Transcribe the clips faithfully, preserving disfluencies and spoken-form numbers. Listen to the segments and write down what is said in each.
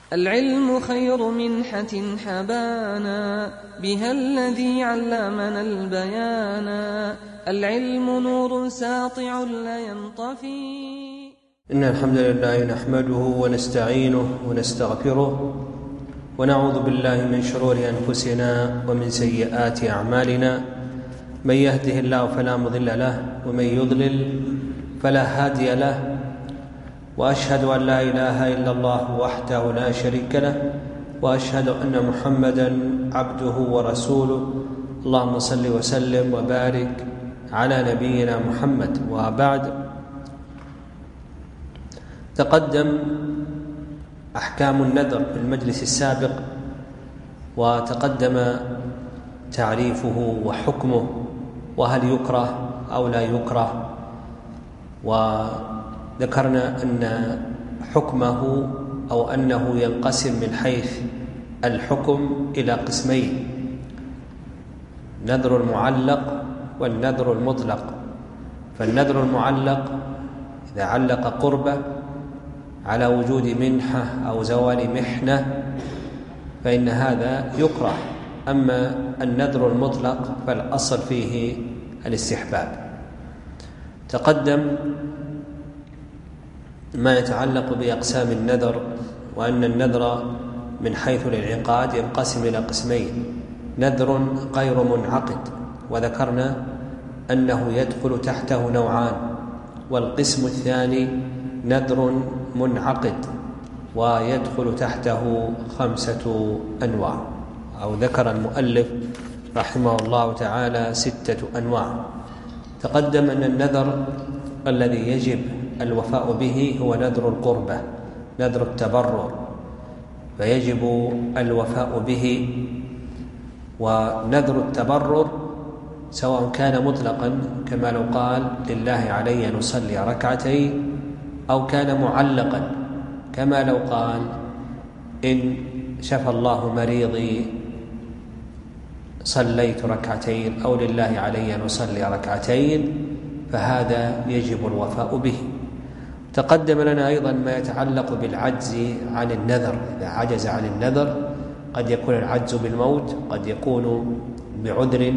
العلم خير منحة حبانا بها الذي علمنا البيانا. العلم نور ساطع لا ينطفي. إن الحمد لله نحمده ونستعينه ونستغفره ونعوذ بالله من شرور أنفسنا ومن سيئات أعمالنا. من يهده الله فلا مضل له ومن يضلل فلا هادي له، وأشهد أن لا إله إلا الله وحده لا شريك له، وأشهد أن محمدا عبده ورسوله. اللهم صل وسلم وبارك على نبينا محمد. وبعد، تقدم أحكام النذر في المجلس السابق، وتقدم تعريفه وحكمه، وهل يكره أو لا يكره. وذكرنا أن حكمه أو أنه ينقسم من حيث الحكم إلى قسمين: نذر المعلق والنذر المطلق. فالنذر المعلق إذا علق قربة على وجود منحة أو زوال محنة فإن هذا يكره. أما النذر المطلق فالأصل فيه الاستحباب. تقدم ما يتعلق بأقسام النذر، وأن النذر من حيث الانعقاد ينقسم إلى قسمين: نذر غير منعقد، وذكرنا أنه يدخل تحته نوعان، والقسم الثاني نذر منعقد ويدخل تحته خمسة أنواع، أو ذكر المؤلف رحمه الله تعالى ستة أنواع. تقدم أن النذر الذي يجب الوفاء به هو نذر القربة، نذر التبرر، فيجب الوفاء به. ونذر التبرر سواء كان مطلقا كما لو قال لله علي أن أصلي ركعتين، أو كان معلقا كما لو قال إن شفى الله مريضي صليت ركعتين، أو لله علي أن أصلي ركعتين، فهذا يجب الوفاء به. تقدم لنا أيضا ما يتعلق بالعجز عن النذر. إذا عجز عن النذر قد يكون العجز بالموت، قد يكون بعذر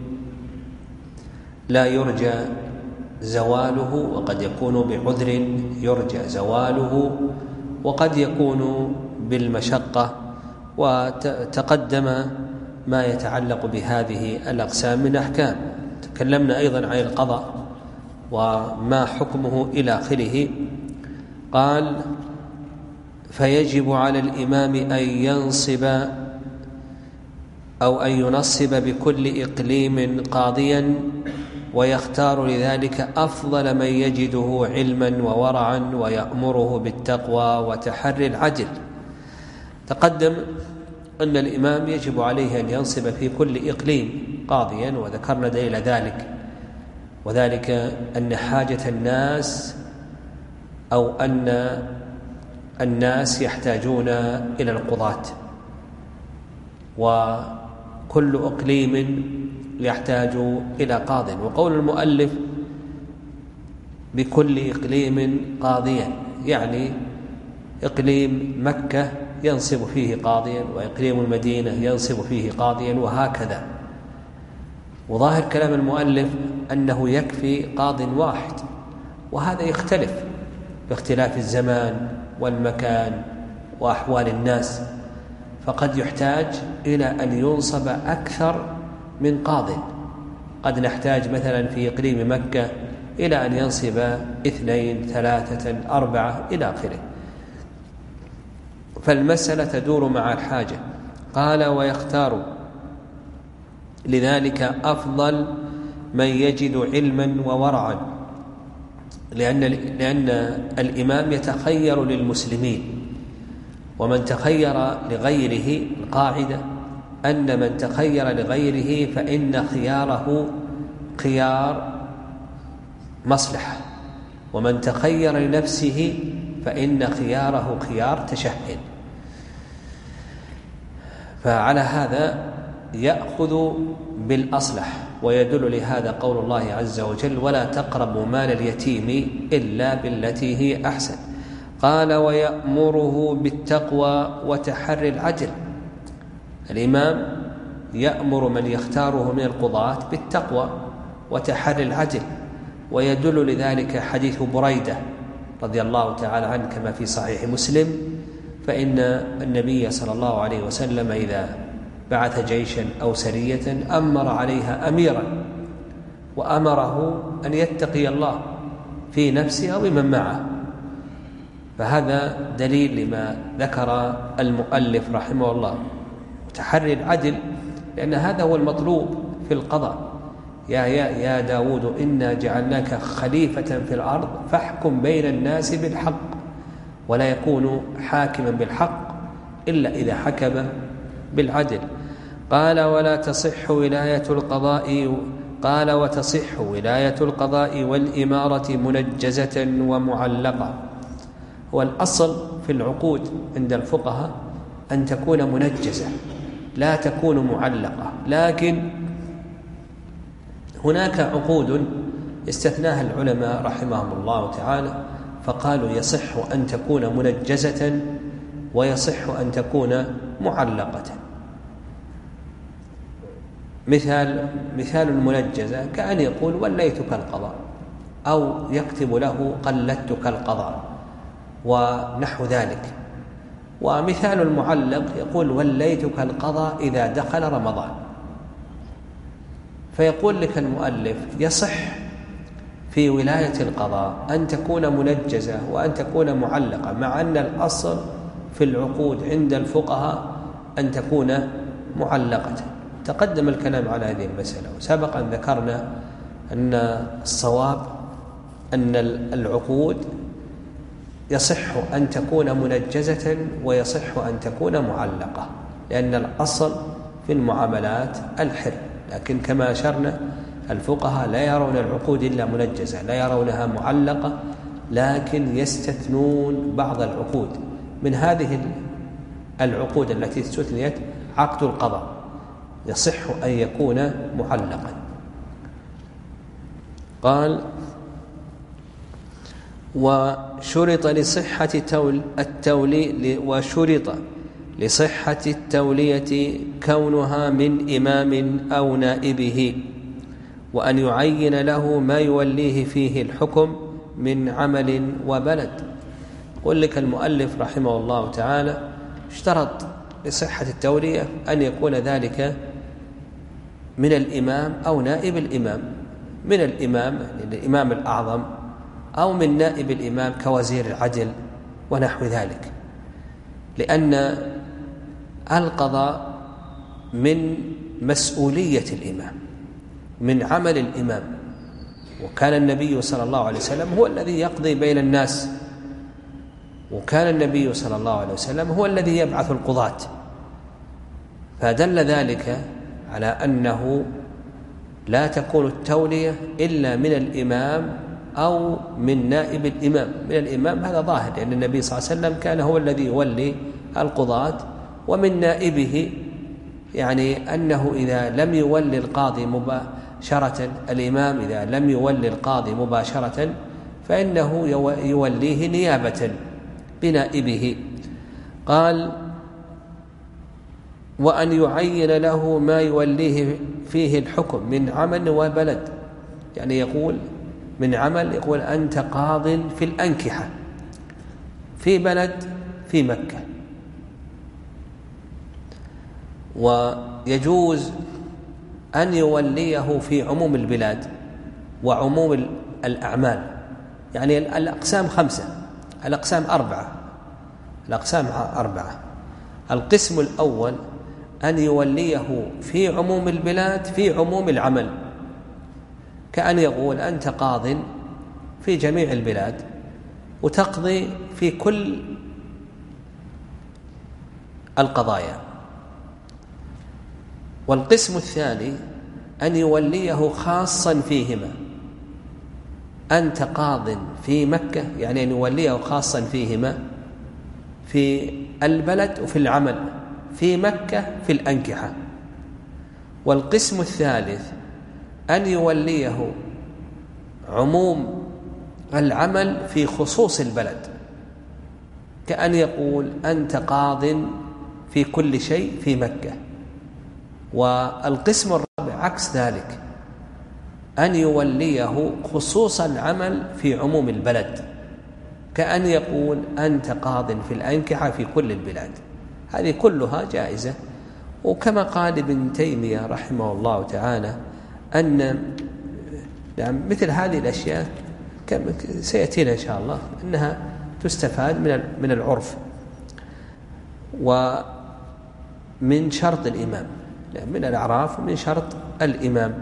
لا يرجى زواله، وقد يكون بعذر يرجى زواله، وقد يكون بالمشقة. وتقدم ما يتعلق بهذه الأقسام من أحكام. تكلمنا أيضا عن القضاء وما حكمه إلى آخره. قال: فيجب على الإمام أن ينصب أو أن ينصب بكل إقليم قاضيا، ويختار لذلك أفضل من يجده علما وورعا، ويأمره بالتقوى وتحري العدل. تقدم أن الإمام يجب عليه أن ينصب في كل إقليم قاضيا، وذكرنا دليل ذلك، وذلك أن حاجة الناس أو أن الناس يحتاجون إلى القضاة، وكل إقليم يحتاج إلى قاض. وقول المؤلف بكل إقليم قاضيا يعني إقليم مكة ينصب فيه قاضيا، وإقليم المدينة ينصب فيه قاضيا، وهكذا. وظاهر كلام المؤلف أنه يكفي قاض واحد، وهذا يختلف باختلاف الزمان والمكان وأحوال الناس، فقد يحتاج إلى أن ينصب أكثر من قاض. قد نحتاج مثلا في إقليم مكة إلى أن ينصب اثنين ثلاثة أربعة إلى آخره، فالمسألة تدور مع الحاجة. قال: ويختار لذلك أفضل من يجد علما وورعا، لأن, لأن الإمام يتخير للمسلمين، ومن تخير لغيره، القاعدة أن من تخير لغيره فإن خياره خيار مصلحة، ومن تخير لنفسه فإن خياره خيار تشهد. فعلى هذا يأخذ بالأصلح. ويدل لهذا قول الله عز وجل: ولا تقربوا مال اليتيم إلا بالتي هي أحسن. قال ويأمره بالتقوى وتحري العدل. الإمام يأمر من يختاره من القضاة بالتقوى وتحري العدل، ويدل لذلك حديث بريدة رضي الله تعالى عنه كما في صحيح مسلم، فإن النبي صلى الله عليه وسلم إذا بعث جيشا أو سرية أمر عليها أميرا، وأمره أن يتقي الله في نفسه أو بمن معه. فهذا دليل لما ذكر المؤلف رحمه الله، تحري العدل، لأن هذا هو المطلوب في القضاء. يا, يا, يا داود إنا جعلناك خليفة في الأرض فاحكم بين الناس بالحق، ولا يكون حاكما بالحق إلا إذا حكم بالعدل. قال ولا تصح ولاية القضاء قال وتصح ولاية القضاء والإمارة منجزة ومعلقة. هو الأصل في العقود عند الفقهاء أن تكون منجزة لا تكون معلقة، لكن هناك عقود استثناها العلماء رحمهم الله تعالى، فقالوا يصح أن تكون منجزة ويصح أن تكون معلقة. مثال مثال المنجزة كأن يقول وليتك القضاء، أو يكتب له قلدتك القضاء ونحو ذلك. ومثال المعلق يقول وليتك القضاء إذا دخل رمضان. فيقول لك المؤلف يصح في ولاية القضاء أن تكون منجزة وأن تكون معلقة، مع أن الأصل في العقود عند الفقهاء أن تكون معلقة. تقدم الكلام على هذه المسألة، وسبق أن ذكرنا أن الصواب أن العقود يصح أن تكون منجزة ويصح أن تكون معلقة، لأن الأصل في المعاملات الحر. لكن كما أشرنا الفقهاء لا يرون العقود إلا منجزة، لا يرونها معلقة، لكن يستثنون بعض العقود. من هذه العقود التي استثنيت عقد القضاء يصح أن يكون معلقا. قال وشرط لصحة التولي وشرط لصحة التولية كونها من إمام أو نائبه، وأن يعين له ما يوليه فيه الحكم من عمل وبلد. قل لك المؤلف رحمه الله تعالى اشترط لصحة التولية أن يكون ذلك من الإمام أو نائب الإمام، من الإمام الإمام الأعظم، أو من نائب الإمام كوزير العدل ونحو ذلك، لأن القضاء من مسؤولية الإمام، من عمل الإمام. وكان النبي صلى الله عليه وسلم هو الذي يقضي بين الناس، وكان النبي صلى الله عليه وسلم هو الذي يبعث القضاة، فدل ذلك على أنه لا تكون التولية إلا من الإمام أو من نائب الإمام. من الإمام هذا ظاهر، لأن النبي صلى الله عليه وسلم كان هو الذي يولي القضاة، ومن نائبه يعني أنه إذا لم يولي القاضي مباشرة، الإمام إذا لم يولي القاضي مباشرة فإنه يوليه نيابة بنائبه. قال وأن يعين له ما يوليه فيه الحكم من عمل وبلد، يعني يقول من عمل، يقول أنت قاض في الأنكحة في بلد في مكة، ويجوز أن يوليه في عموم البلاد وعموم الأعمال. يعني الأقسام خمسة، الأقسام أربعة الأقسام أربعة القسم الأول أن يوليه في عموم البلاد في عموم العمل، كأن يقول أنت قاض في جميع البلاد وتقضي في كل القضايا. والقسم الثاني أن يوليه خاصا فيهما، أنت قاض في مكة، يعني أن يوليه خاصا فيهما، في البلد وفي العمل، في مكة في الأنكحة. والقسم الثالث أن يوليه عموم العمل في خصوص البلد، كأن يقول أنت قاض في كل شيء في مكة. والقسم الرابع عكس ذلك، أن يوليه خصوص العمل في عموم البلد، كأن يقول أنت قاض في الأنكحة في كل البلاد. هذه كلها جائزة. وكما قال ابن تيمية رحمه الله تعالى أن مثل هذه الأشياء سيأتينا إن شاء الله أنها تستفاد من العرف ومن شرط الإمام، من الأعراف ومن شرط الإمام.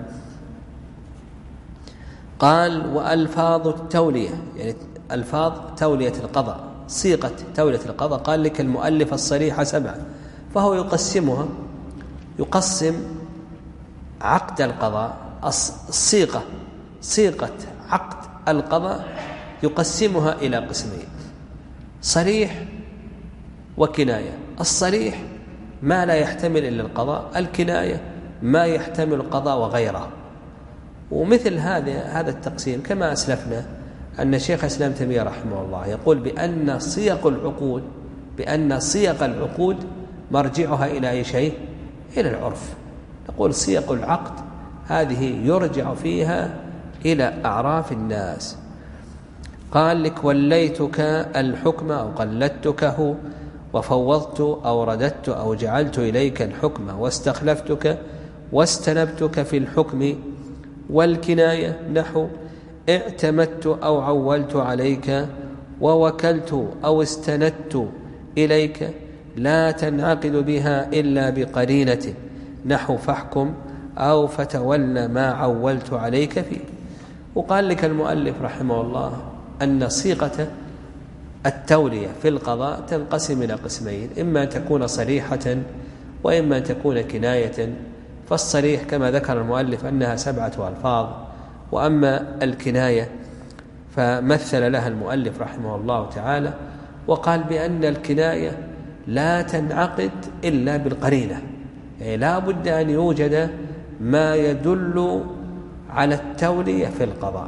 قال وألفاظ التولية، يعني ألفاظ تولية القضاء، صيغة تولية القضاء. قال لك المؤلف الصريحة سبعة، فهو يقسمها، يقسم عقد القضاء، الصيغة صيغة عقد القضاء يقسمها إلى قسمين: صريح وكناية. الصريح ما لا يحتمل إلا القضاء، الكناية ما يحتمل القضاء وغيره. ومثل هذا هذا التقسيم كما أسلفنا أن شيخ الإسلام تيمية رحمه الله يقول بأن صيغ العقود بأن صيغ العقود مرجعها إلى أي شيء؟ إلى العرف. نقول صيغ العقد هذه يرجع فيها إلى أعراف الناس. قال لك وليتك الحكم أو قلدتكه وفوضت أو رددت أو جعلت إليك الحكم واستخلفتك واستنبتك في الحكم. والكناية نحو اعتمدت أو عولت عليك ووكلت أو استندت إليك، لا تنعقد بها إلا بقرينة، نحو فاحكم أو فتولى ما عولت عليك فيه. وقال لك المؤلف رحمه الله أن صيغة التولية في القضاء تنقسم إلى قسمين: إما أن تكون صريحة وإما أن تكون كناية. فالصريح كما ذكر المؤلف أنها سبعة ألفاظ، وأما الكناية فمثل لها المؤلف رحمه الله تعالى وقال بأن الكناية لا تنعقد إلا بالقرينة، يعني لا بد أن يوجد ما يدل على التولية في القضاء.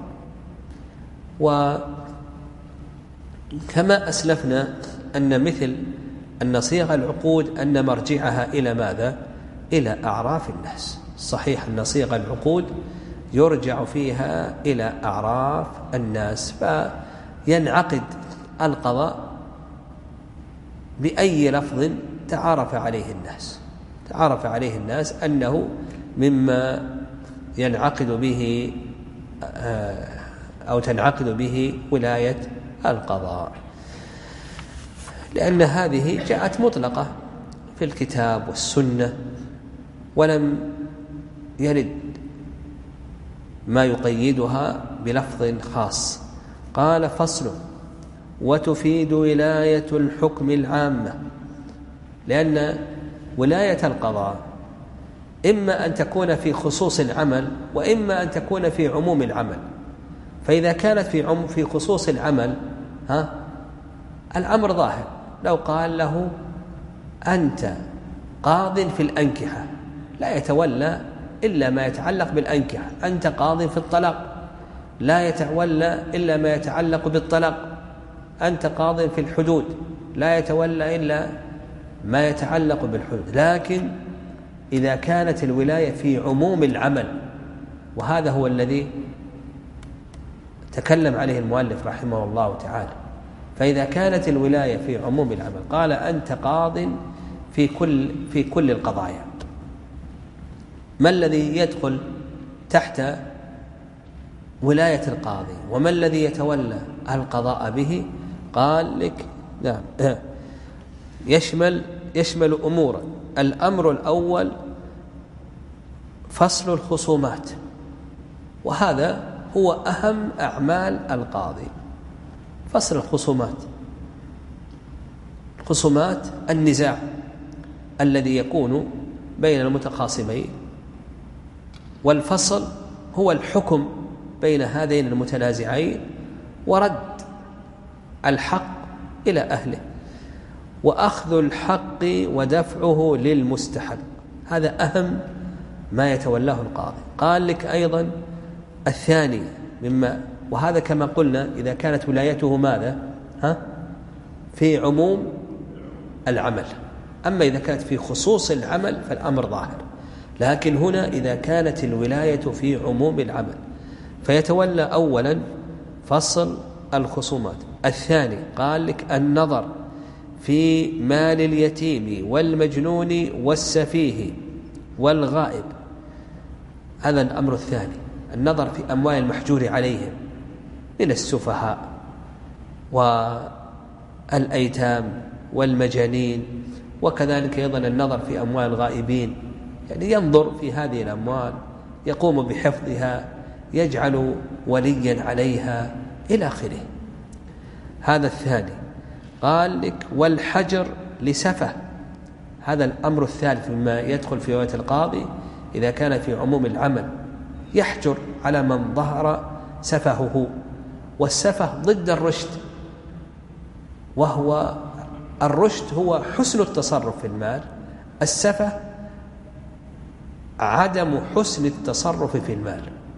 وكما أسلفنا أن مثل أن صيغ العقود أن مرجعها إلى ماذا؟ إلى أعراف الناس. صحيح أن صيغ العقود يرجع فيها إلى أعراف الناس، فينعقد القضاء بأي لفظ تعارف عليه الناس تعارف عليه الناس أنه مما ينعقد به أو تنعقد به ولاية القضاء، لأن هذه جاءت مطلقة في الكتاب والسنة ولم يرد ما يقيدها بلفظ خاص. قال فصل وتفيد ولاية الحكم العامة، لأن ولاية القضاء إما أن تكون في خصوص العمل وإما أن تكون في عموم العمل. فإذا كانت في عم في خصوص العمل ها الأمر ظاهر، لو قال له أنت قاض في الأنكحة لا يتولى إلا ما يتعلق بالأنكحة، أنت قاض في الطلاق لا يتولى إلا ما يتعلق بالطلاق، أنت قاض في الحدود لا يتولى إلا ما يتعلق بالحدود. لكن إذا كانت الولاية في عموم العمل، وهذا هو الذي تكلم عليه المؤلف رحمه الله تعالى، فإذا كانت الولاية في عموم العمل قال أنت قاض في كل في كل القضايا، ما الذي يدخل تحت ولاية القاضي وما الذي يتولى القضاء به؟ قال لك نعم يشمل يشمل أمورا. الأمر الأول فصل الخصومات، وهذا هو أهم أعمال القاضي، فصل الخصومات. خصومات النزاع الذي يكون بين المتخاصمين، والفصل هو الحكم بين هذين المتنازعين ورد الحق إلى أهله، وأخذ الحق ودفعه للمستحق. هذا أهم ما يتولاه القاضي. قال لك أيضا الثاني مما، وهذا كما قلنا إذا كانت ولايته ماذا ها في عموم العمل، أما إذا كانت في خصوص العمل فالأمر ظاهر. لكن هنا إذا كانت الولاية في عموم العمل فيتولى أولا فصل الخصومات. الثاني قال لك النظر في مال اليتيم والمجنون والسفيه والغائب، هذا الأمر الثاني، النظر في أموال المحجور عليهم من السفهاء والأيتام والمجانين، وكذلك أيضا النظر في أموال الغائبين، يعني ينظر في هذه الأموال، يقوم بحفظها، يجعل وليا عليها إلى آخره. هذا الثاني. قال لك والحجر لسفه، هذا الأمر الثالث مما يدخل في ولاية القاضي إذا كان في عموم العمل، يحجر على من ظهر سفهه، والسفه ضد الرشد، وهو الرشد هو حسن التصرف في المال، السفه عدم حسن التصرف في المال،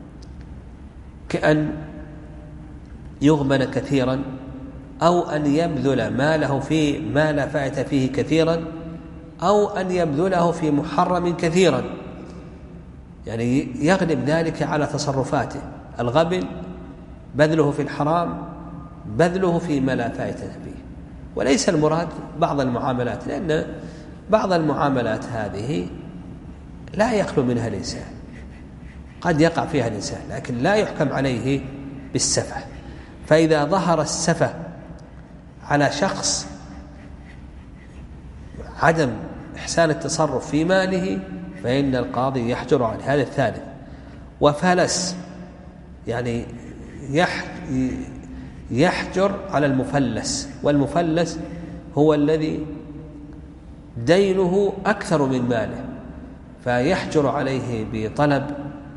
كأن يغبن كثيرا أو أن يبذل ماله في ما لا فائدة فيه كثيرا، أو أن يبذله في محرم كثيرا، يعني يغلب ذلك على تصرفاته. الغبن بذله في الحرام، بذله في ما لا فائدة فيه. وليس المراد بعض المعاملات، لأن بعض المعاملات هذه لا يخلو منها الإنسان، قد يقع فيها الإنسان، لكن لا يحكم عليه بالسفه. فإذا ظهر السفه على شخص عدم إحسان التصرف في ماله فإن القاضي يحجر عليه. هذا الثالث. وفلس، يعني يحجر على المفلس، والمفلس هو الذي دينه أكثر من ماله، فيحجر عليه بطلب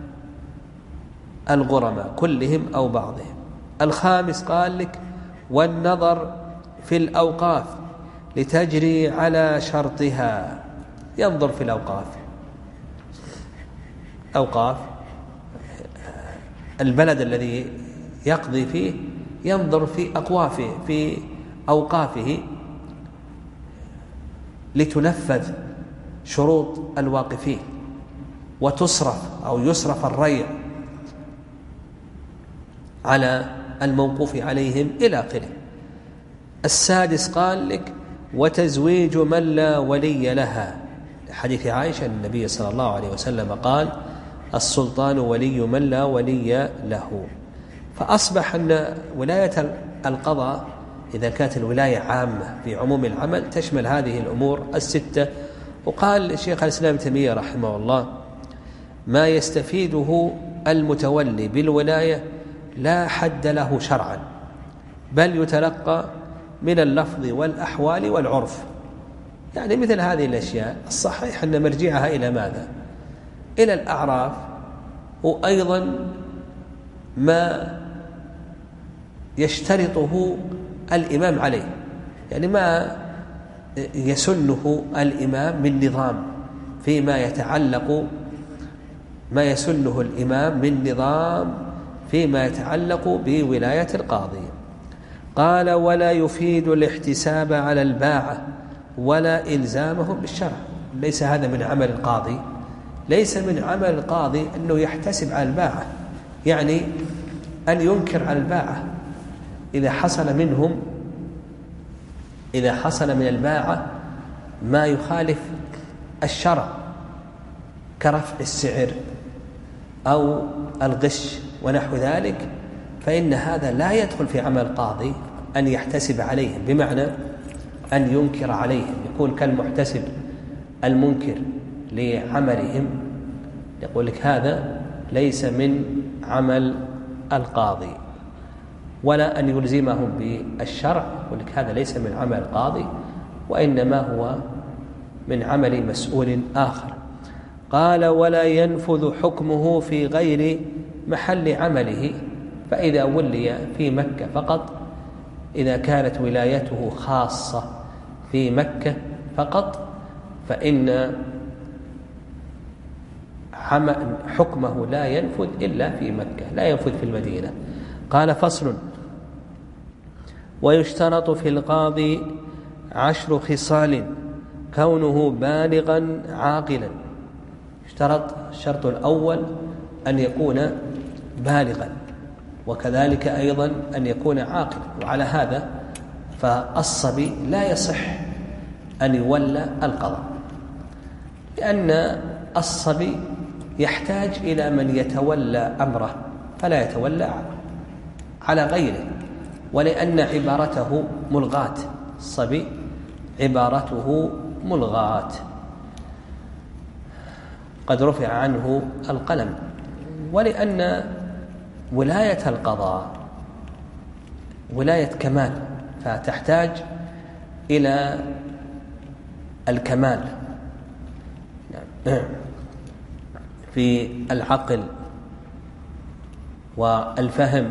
الغرماء كلهم أو بعضهم. الخامس قال لك والنظر في الأوقاف لتجري على شرطها، ينظر في الأوقاف، أوقاف البلد الذي يقضي فيه، ينظر في أقوافه في أوقافه لتنفذ شروط الواقفين وتصرف أو يصرف الريع على الموقوف عليهم إلى آخره. السادس قال لك وتزويج من لا ولي لها، حديث عائشة النبي صلى الله عليه وسلم قال السلطان ولي من لا ولي له. فأصبح أن ولاية القضاء إذا كانت الولاية عامة في عموم العمل تشمل هذه الأمور الستة. وقال الشيخ الإسلام ابن تيمية رحمه الله ما يستفيده المتولي بالولاية لا حد له شرعا، بل يتلقى من اللفظ والأحوال والعرف. يعني مثل هذه الأشياء الصحيح أن مرجعها إلى ماذا؟ إلى الأعراف، وأيضا ما يشترطه الإمام عليه، يعني ما يسنه الإمام من نظام فيما يتعلق ما يسنه الإمام من نظام فيما يتعلق بولاية القاضي. قال ولا يفيد الاحتساب على الباعة ولا إلزامهم بالشرع. ليس هذا من عمل القاضي، ليس من عمل القاضي أنه يحتسب على الباعة، يعني أن ينكر على الباعة إذا حصل منهم إذا حصل من الباعة ما يخالف الشرع كرفع السعر أو الغش ونحو ذلك، فإن هذا لا يدخل في عمل القاضي أن يحتسب عليهم، بمعنى أن ينكر عليهم، يكون كالمحتسب المنكر لعملهم. يقول لك هذا ليس من عمل القاضي، ولا أن يلزمهم بالشرع، يقول لك هذا ليس من عمل القاضي، وإنما هو من عمل مسؤول آخر. قال ولا ينفذ حكمه في غير محل عمله، فإذا ولي في مكة فقط، إذا كانت ولايته خاصة في مكة فقط، فإن حكمه لا ينفذ إلا في مكة، لا ينفذ في المدينة. قال فصل ويشترط في القاضي عشر خصال: كونه بالغا عاقلا. اشترط الشرط الأول أن يكون بالغا، وكذلك أيضا أن يكون عاقلا. وعلى هذا فالصبي لا يصح أن يولى القضاء، لأن الصبي يحتاج إلى من يتولى أمره فلا يتولى على غيره، ولأن عبارته ملغاة. الصبي عبارته ملغاة، قد رفع عنه القلم. ولأن ولاية القضاء ولاية كمال، فتحتاج إلى الكمال في العقل والفهم،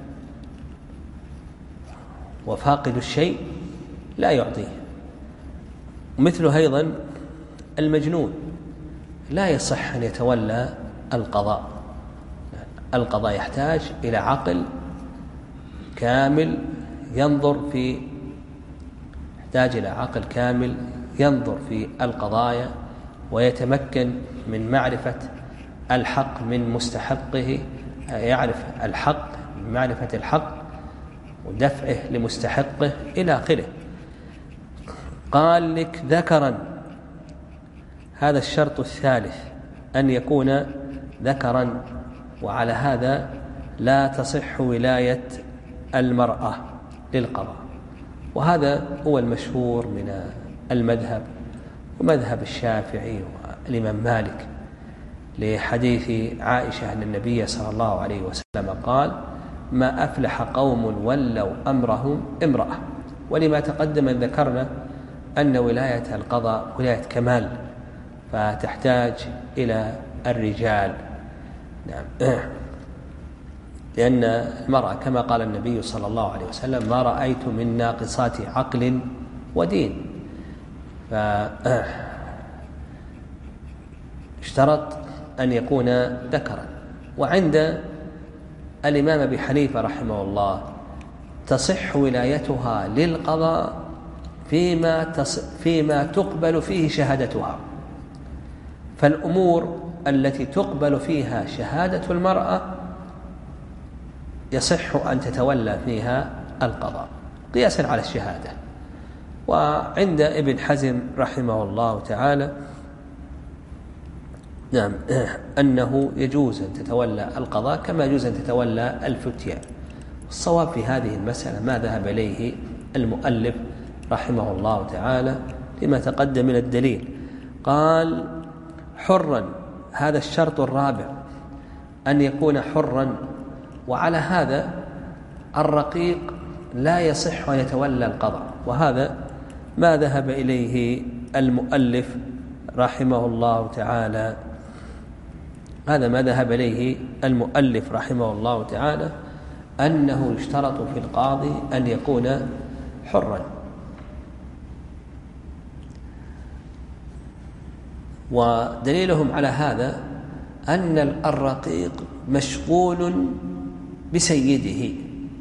وفاقد الشيء لا يعطيه. مثله أيضا المجنون لا يصح أن يتولى القضاء. القضاء يحتاج إلى عقل كامل ينظر في يحتاج إلى عقل كامل ينظر في القضايا، ويتمكن من معرفة الحق من مستحقه، يعرف الحق من معرفة الحق ودفعه لمستحقه إلى آخره. قال لك ذكرا، هذا الشرط الثالث أن يكون ذكرا، وعلى هذا لا تصح ولاية المرأة للقضاء. وهذا هو المشهور من المذهب ومذهب الشافعي والإمام مالك، لحديث عائشة أن النبي صلى الله عليه وسلم قال: ما أفلح قوم ولوا أمرهم امرأة. ولما تقدم أن ذكرنا أن ولاية القضاء ولاية كمال، فتحتاج إلى الرجال. نعم. لأن المرأة كما قال النبي صلى الله عليه وسلم: ما رأيت من ناقصات عقل ودين. فاشترط أن يكون ذكرا. وعند الإمام أبي حنيفة رحمه الله تصح ولايتها للقضاء فيما, تص... فيما تقبل فيه شهادتها. فالأمور التي تقبل فيها شهادة المرأة يصح أن تتولى فيها القضاء قياسا على الشهادة. وعند ابن حزم رحمه الله تعالى نعم أنه يجوز أن تتولى القضاء كما يجوز أن تتولى الفتية. الصواب في هذه المسألة ما ذهب إليه المؤلف رحمه الله تعالى لما تقدم من الدليل. قال: حرا، هذا الشرط الرابع أن يكون حرا. وعلى هذا الرقيق لا يصح أن يتولى القضاء، وهذا ما ذهب إليه المؤلف رحمه الله تعالى. هذا ما ذهب إليه المؤلف رحمه الله تعالى أنه يشترط في القاضي أن يكون حرا. ودليلهم على هذا أن الرقيق مشغول بسيده،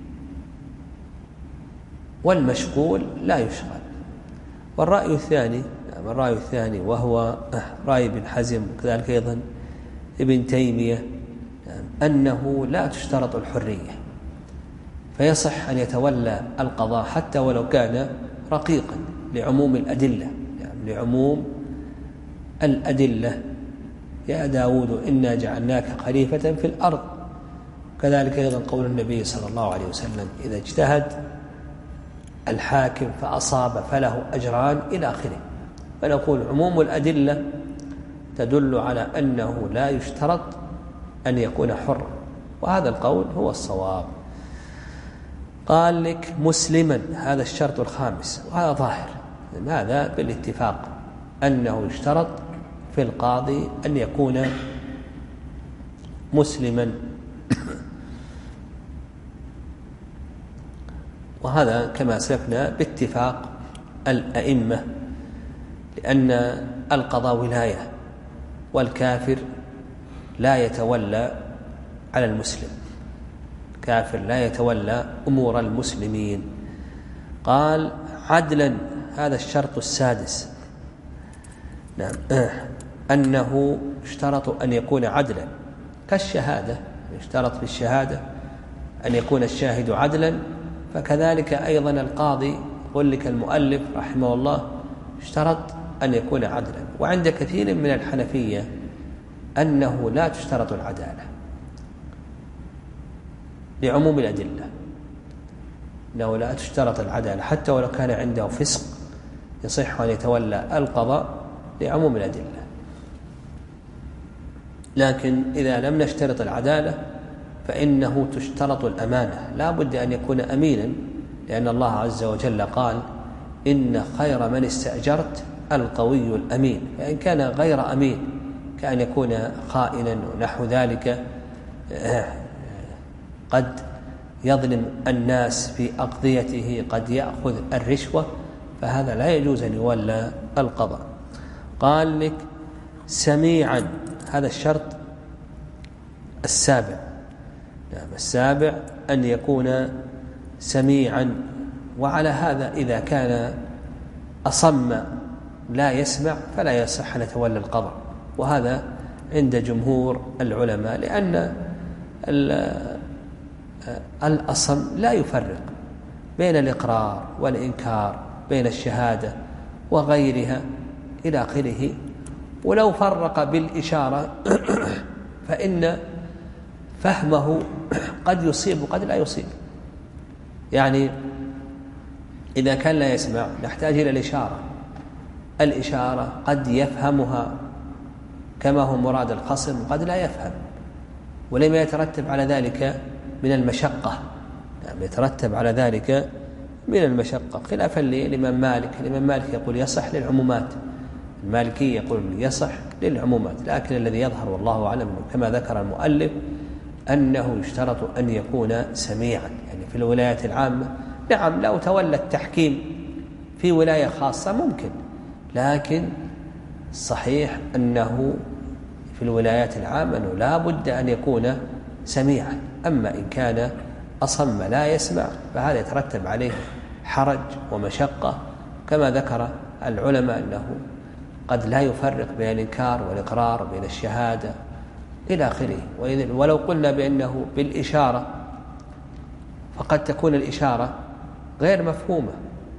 والمشغول لا يشغل. والرأي الثاني الرأي الثاني وهو رأي ابن حزم وكذلك أيضا ابن تيمية أنه لا تشترط الحرية، فيصح أن يتولى القضاء حتى ولو كان رقيقا لعموم الأدلة، يعني لعموم الأدلة: يا داود إنا جعلناك خليفة في الأرض. كذلك أيضا قول النبي صلى الله عليه وسلم: إذا اجتهد الحاكم فأصاب فله أجران إلى آخره. فنقول عموم الأدلة تدل على أنه لا يشترط أن يكون حرا، وهذا القول هو الصواب. قال لك مسلما، هذا الشرط الخامس، وهذا ظاهر هذا بالاتفاق أنه يشترط في القاضي أن يكون مسلما. وهذا كما سلفنا باتفاق الأئمة، لأن القضاء ولاية، والكافر لا يتولى على المسلم، الكافر لا يتولى أمور المسلمين. قال عدلا، هذا الشرط السادس. نعم، أنه اشترط أن يكون عدلا كالشهادة، اشترط في الشهادة أن يكون الشاهد عدلا، فكذلك أيضا القاضي يقول لك المؤلف رحمه الله اشترط أن يكون عدلا. وعند كثير من الحنفية أنه لا تشترط العدالة لعموم الأدلة، أنه لا تشترط العدالة حتى ولو كان عنده فسق يصح أن يتولى القضاء لعموم الأدلة. لكن إذا لم نشترط العدالة فإنه تشترط الأمانة، لا بد أن يكون أمينا، لأن الله عز وجل قال إن خير من استأجرت القوي الأمين. فإن كان غير أمين كأن يكون خائنا ونحو ذلك، قد يظلم الناس في أقضيته، قد يأخذ الرشوة، فهذا لا يجوز أن يولى القضاء. قال لك سميعا، هذا الشرط السابع. نعم، السابع أن يكون سميعا. وعلى هذا إذا كان أصم لا يسمع فلا يصح أن يتولى القضاء، وهذا عند جمهور العلماء، لأن الأصم لا يفرق بين الإقرار والإنكار، بين الشهادة وغيرها إلى آخره. ولو فرق بالإشارة فإن فهمه قد يصيب وقد لا يصيب. يعني إذا كان لا يسمع نحتاج إلى الإشارة، الإشارة قد يفهمها كما هو مراد الخصم وقد لا يفهم، ولما يترتب على ذلك من المشقة، يعني يترتب على ذلك من المشقة، خلافا للإمام مالك. الإمام مالك يقول يصح للعمومات، المالكي يقول يصح للعمومات، لكن الذي يظهر والله أعلم كما ذكر المؤلف أنه يشترط أن يكون سميعا. يعني في الولايات العامة نعم لو تولى التحكيم في ولاية خاصة ممكن، لكن صحيح أنه في الولايات العامة أنه لا بد أن يكون سميعا. أما إن كان أصم لا يسمع فهذا يترتب عليه حرج ومشقة، كما ذكر العلماء أنه قد لا يفرق بين الإنكار والإقرار، بين الشهادة إلى آخره. ولو قلنا بأنه بالإشارة فقد تكون الإشارة غير مفهومة،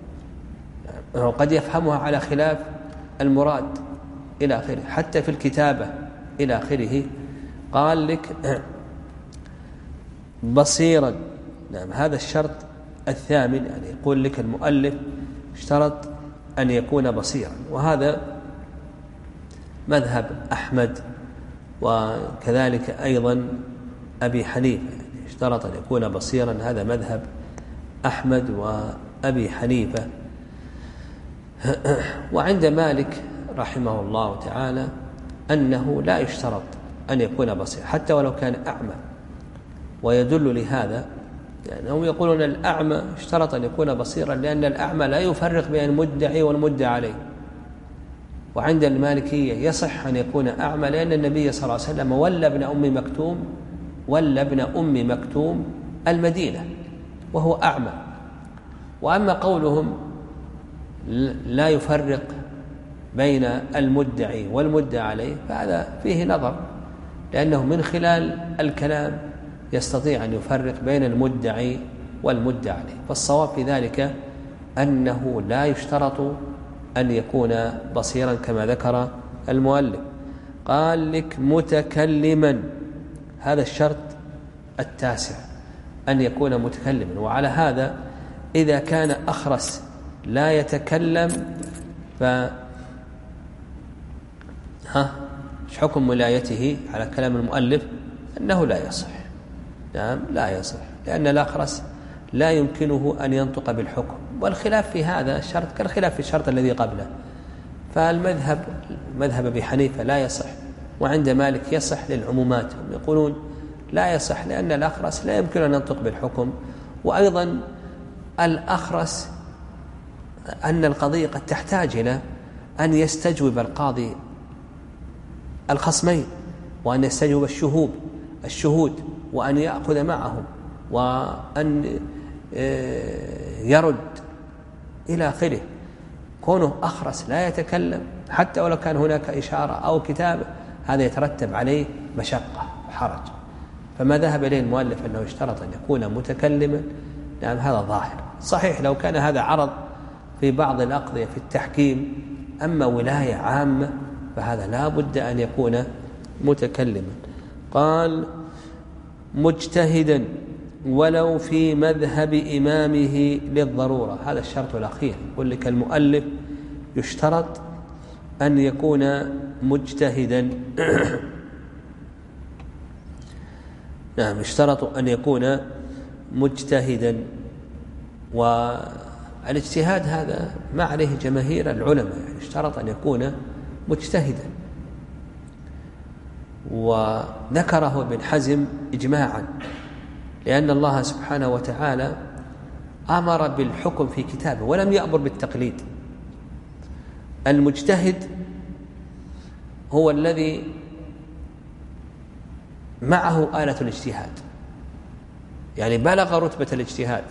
قد يفهمها على خلاف المراد إلى آخره، حتى في الكتابة إلى آخره. قال لك بصيرا. نعم، هذا الشرط الثامن. يعني يقول لك المؤلف اشترط أن يكون بصيرا، وهذا مذهب أحمد وكذلك أيضا أبي حنيفة. يعني اشترط أن يكون بصيرا، هذا مذهب أحمد وأبي حنيفة. وعند مالك رحمه الله تعالى أنه لا يشترط أن يكون بصيرا حتى ولو كان أعمى، ويدل لهذا لأنهم يقولون الأعمى اشترط أن يكون بصيرا لأن الأعمى لا يفرق بين المدعي والمدعى عليه. وعند المالكية يصح أن يكون أعمى لأن النبي صلى الله عليه وسلم ولى ابن أم مكتوم ولى ابن أم مكتوم المدينة وهو أعمى. وأما قولهم لا يفرق بين المدعي والمدعى عليه فهذا فيه نظر، لأنه من خلال الكلام يستطيع أن يفرق بين المدعي والمدعى عليه. فالصواب في ذلك أنه لا يشترط أن يكون بصيرا كما ذكر المؤلف. قال لك متكلما، هذا الشرط التاسع أن يكون متكلما. وعلى هذا إذا كان أخرس لا يتكلم ف ها ايش حكم ولايته على كلام المؤلف؟ أنه لا يصح. نعم لا يصح، لأن الأخرس لا يمكنه أن ينطق بالحكم، والخلاف في هذا الشرط كالخلاف في الشرط الذي قبله. فالمذهب مذهب أبي حنيفة لا يصح، وعند مالك يصح للعمومات. هم يقولون لا يصح لأن الأخرس لا يمكن أن ينطق بالحكم، وأيضا الأخرس أن القضية قد تحتاج إلى أن يستجوب القاضي الخصمين، وأن يستجوب الشهود الشهود وأن يأخذ معهم، وأن يرد إلى آخره. كونه أخرس لا يتكلم حتى ولو كان هناك إشارة أو كتابة، هذا يترتب عليه مشقة وحرج. فما ذهب إليه المؤلف أنه اشترط أن يكون متكلما، نعم هذا ظاهر. صحيح لو كان هذا عرض في بعض الأقضية في التحكيم، أما ولاية عامة فهذا لا بد أن يكون متكلما. قال مجتهدا ولو في مذهب إمامه للضرورة، هذا الشرط الأخير. يقول لك المؤلف يشترط أن يكون مجتهدا نعم يشترط أن يكون مجتهدا. والاجتهاد هذا ما عليه جماهير العلماء، يعني اشترط أن يكون مجتهدا، وذكره ابن حزم إجماعا، لأن الله سبحانه وتعالى أمر بالحكم في كتابه ولم يأمر بالتقليد. المجتهد هو الذي معه آلة الاجتهاد، يعني بلغ رتبة الاجتهاد.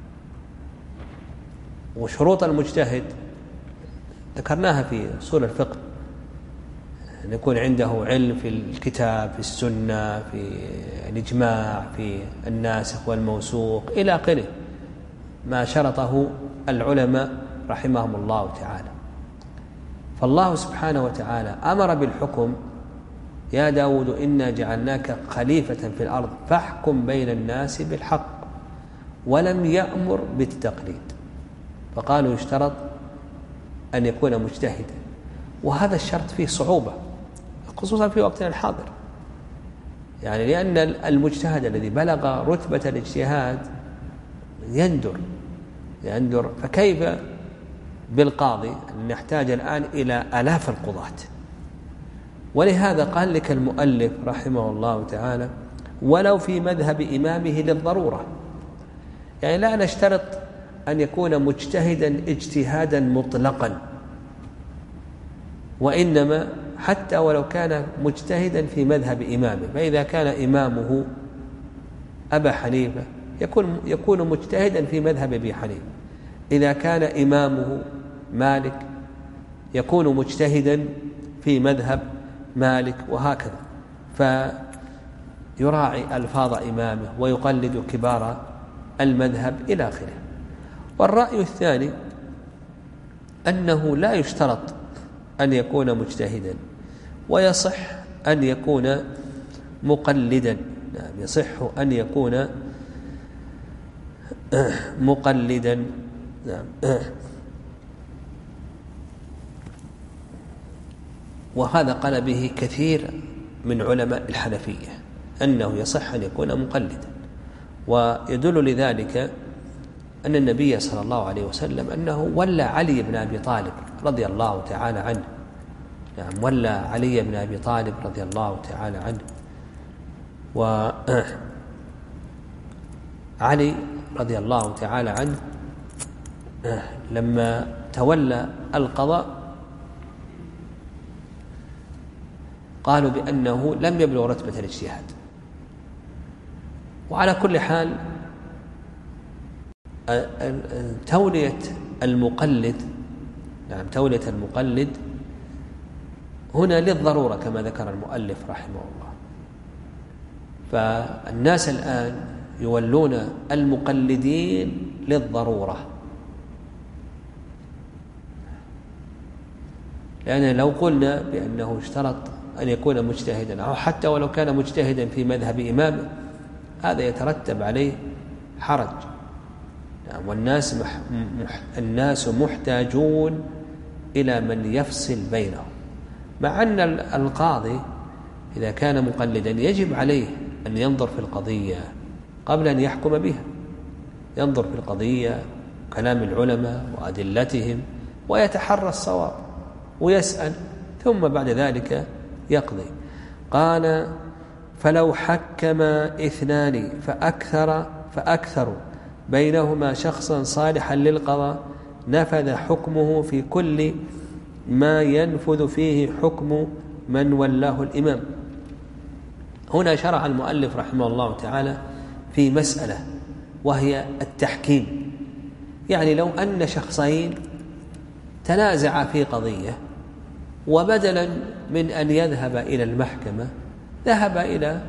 وشروط المجتهد ذكرناها في أصول الفقه، أن يكون عنده علم في الكتاب، في السنة، في الإجماع، في الناسخ والموسوق إلى آخره، ما شرطه العلماء رحمهم الله تعالى. فالله سبحانه وتعالى أمر بالحكم: يا داود إنا جعلناك خليفة في الأرض فاحكم بين الناس بالحق، ولم يأمر بالتقليد. فقالوا يشترط أن يكون مجتهدا، وهذا الشرط فيه صعوبة خصوصا في وقتنا الحاضر، يعني لأن المجتهد الذي بلغ رتبة الاجتهاد يندر يندر فكيف بالقاضي؟ أن نحتاج الآن إلى آلاف القضاة. ولهذا قال لك المؤلف رحمه الله تعالى: ولو في مذهب إمامه للضرورة، يعني لا نشترط أن يكون مجتهدا اجتهادا مطلقا، وإنما حتى ولو كان مجتهدا في مذهب إمامه، فإذا كان إمامه أبا حنيفة يكون يكون مجتهدا في مذهب أبي حنيفة، إذا كان إمامه مالك يكون مجتهدا في مذهب مالك، وهكذا. فيراعي ألفاظ إمامه ويقلد كبار المذهب إلى آخره. والرأي الثاني أنه لا يشترط أن يكون مجتهدا، ويصح أن يكون مقلدا. نعم يصح أن يكون مقلدا. نعم. وهذا قال به كثير من علماء الحنفية أنه يصح أن يكون مقلدا، ويدل لذلك أن النبي صلى الله عليه وسلم أنه ولى علي بن أبي طالب رضي الله تعالى عنه. نعم ولى علي بن أبي طالب رضي الله تعالى عنه. وعلي رضي الله تعالى عنه لما تولى القضاء قالوا بأنه لم يبلغ رتبة الاجتهاد. وعلى كل حال تولية المقلد نعم تولية المقلد هنا للضرورة كما ذكر المؤلف رحمه الله. فالناس الآن يولون المقلدين للضرورة، لأن لو قلنا بأنه اشترط أن يكون مجتهدا أو حتى ولو كان مجتهدا في مذهب إمامه، هذا يترتب عليه حرج. والناس مح... مح... الناس محتاجون إلى من يفصل بينهم، مع أن القاضي إذا كان مقلدا يجب عليه أن ينظر في القضية قبل أن يحكم بها، ينظر في القضية كلام العلماء وأدلتهم ويتحرى الصواب ويسأل، ثم بعد ذلك يقضي. قال: فلو حكم اثنان فأكثر فأكثر بينهما شخصا صالحا للقضاء نفذ حكمه في كل ما ينفذ فيه حكم من ولاه الإمام. هنا شرع المؤلف رحمه الله تعالى في مسألة وهي التحكيم، يعني لو أن شخصين تنازعا في قضية، وبدلا من أن يذهب إلى المحكمة ذهب إلى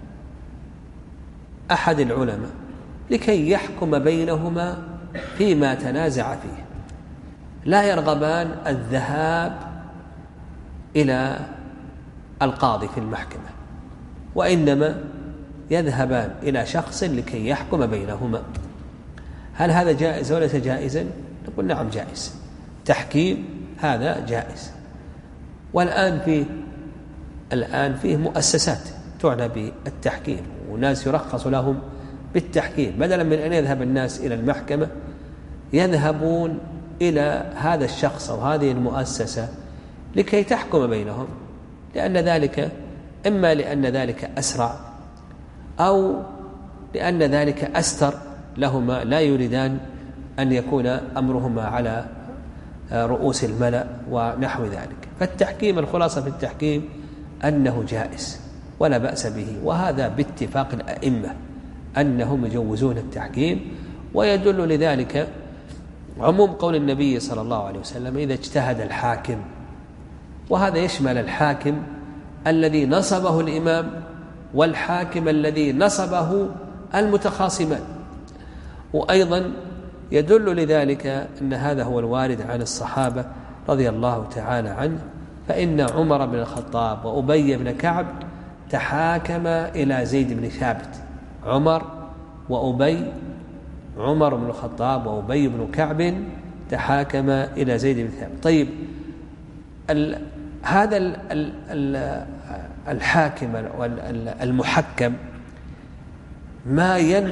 أحد العلماء لكي يحكم بينهما فيما تنازع فيه، لا يرغبان الذهاب إلى القاضي في المحكمة، وإنما يذهبان إلى شخص لكي يحكم بينهما. هل هذا جائز وليس جائزا؟ نقول نعم جائز، تحكيم هذا جائز. والآن فيه الآن فيه مؤسسات تعنى بالتحكيم، وناس يرخص لهم بالتحكيم، بدلا من أن يذهب الناس إلى المحكمة يذهبون إلى هذا الشخص أو هذه المؤسسة لكي تحكم بينهم، لأن ذلك إما لأن ذلك أسرع أو لأن ذلك أستر لهما، لا يريدان أن يكون أمرهما على رؤوس الملأ ونحو ذلك. فالتحكيم الخلاصة في التحكيم أنه جائز ولا بأس به، وهذا باتفاق الأئمة أنهم يجوزون التحكيم. ويدل لذلك عموم قول النبي صلى الله عليه وسلم إذا اجتهد الحاكم، وهذا يشمل الحاكم الذي نصبه الإمام والحاكم الذي نصبه المتخاصمان. وأيضا يدل لذلك أن هذا هو الوارد عن الصحابة رضي الله تعالى عنه، فإن عمر بن الخطاب وأبي بن كعب تحاكما إلى زيد بن ثابت. عمر وأبي عمر بن الخطاب وأبي بن كعب تحاكما إلى زيد بن ثابت. طيب ال هذا ال ال ال الحاكم والمحكم ما ين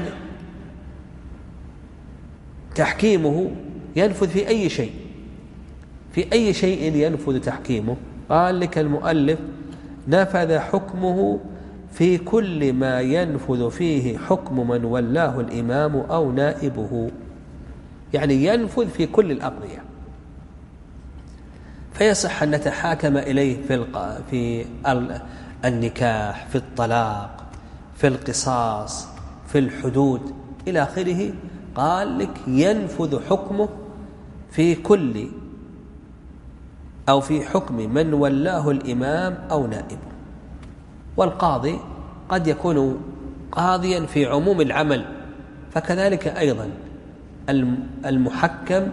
تحكيمه ينفذ في أي شيء، في أي شيء ينفذ تحكيمه. قال لك المؤلف نفذ حكمه في كل ما ينفذ فيه حكم من ولاه الإمام أو نائبه، يعني ينفذ في كل الأقضية، فيصح أن نتحاكم إليه في في النكاح، في الطلاق، في القصاص، في الحدود إلى آخره. قال لك ينفذ حكمه في كل أو في حكم من ولاه الإمام أو نائبه. والقاضي قد يكون قاضيا في عموم العمل، فكذلك أيضا المحكم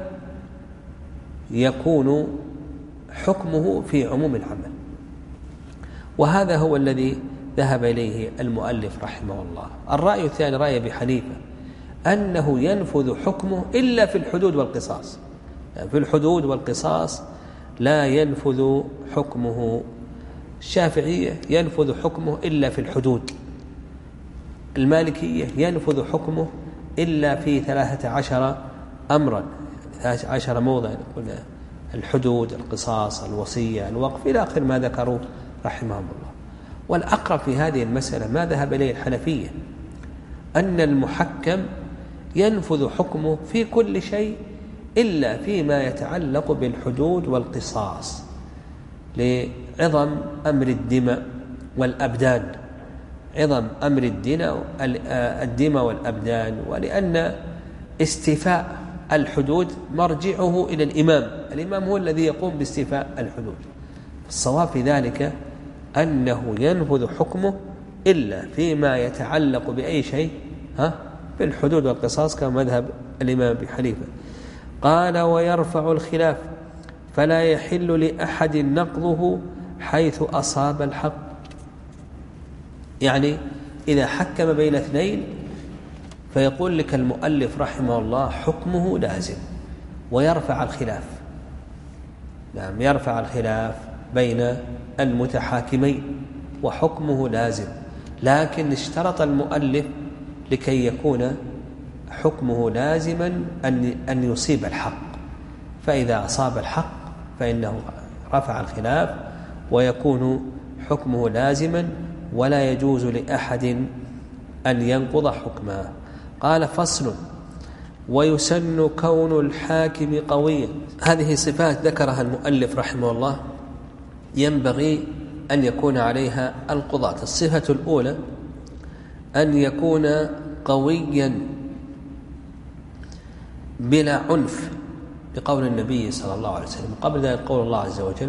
يكون حكمه في عموم العمل. وهذا هو الذي ذهب إليه المؤلف رحمه الله. الرأي الثاني رأي أبي حنيفة أنه ينفذ حكمه إلا في الحدود والقصاص، يعني في الحدود والقصاص لا ينفذ حكمه. الشافعية ينفذ حكمه إلا في الحدود، المالكية ينفذ حكمه إلا في ثلاثة عشر أمرا، ثلاثة عشر موضع، الحدود، القصاص، الوصية، الوقف إلى آخر ما ذكروا رحمهم الله. والأقرب في هذه المسألة ما ذهب إليه الحنفية، أن المحكم ينفذ حكمه في كل شيء إلا فيما يتعلق بالحدود والقصاص، لعظم أمر الدماء والأبدان، عظم أمر الدماء والأبدان، ولأن استيفاء الحدود مرجعه إلى الإمام، الإمام هو الذي يقوم باستيفاء الحدود. الصواب في ذلك أنه ينفذ حكمه إلا فيما يتعلق بأي شيء ها بالحدود والقصاص، كما مذهب الإمام أبي حنيفة. قال ويرفع الخلاف فلا يحل لأحد نقضه حيث أصاب الحق، يعني إذا حكم بين اثنين فيقول لك المؤلف رحمه الله حكمه لازم ويرفع الخلاف. نعم، يرفع الخلاف بين المتحاكمين وحكمه لازم، لكن اشترط المؤلف لكي يكون حكمه لازما أن أن يصيب الحق، فإذا أصاب الحق فإنه رفع الخلاف ويكون حكمه لازما ولا يجوز لأحد أن ينقض حكمه. قال فصل ويسن كون الحاكم قويا. هذه صفات ذكرها المؤلف رحمه الله ينبغي أن يكون عليها القضاة. الصفة الأولى أن يكون قويا بلا عنف لقول النبي صلى الله عليه وسلم. قبل ذلك قول الله عز وجل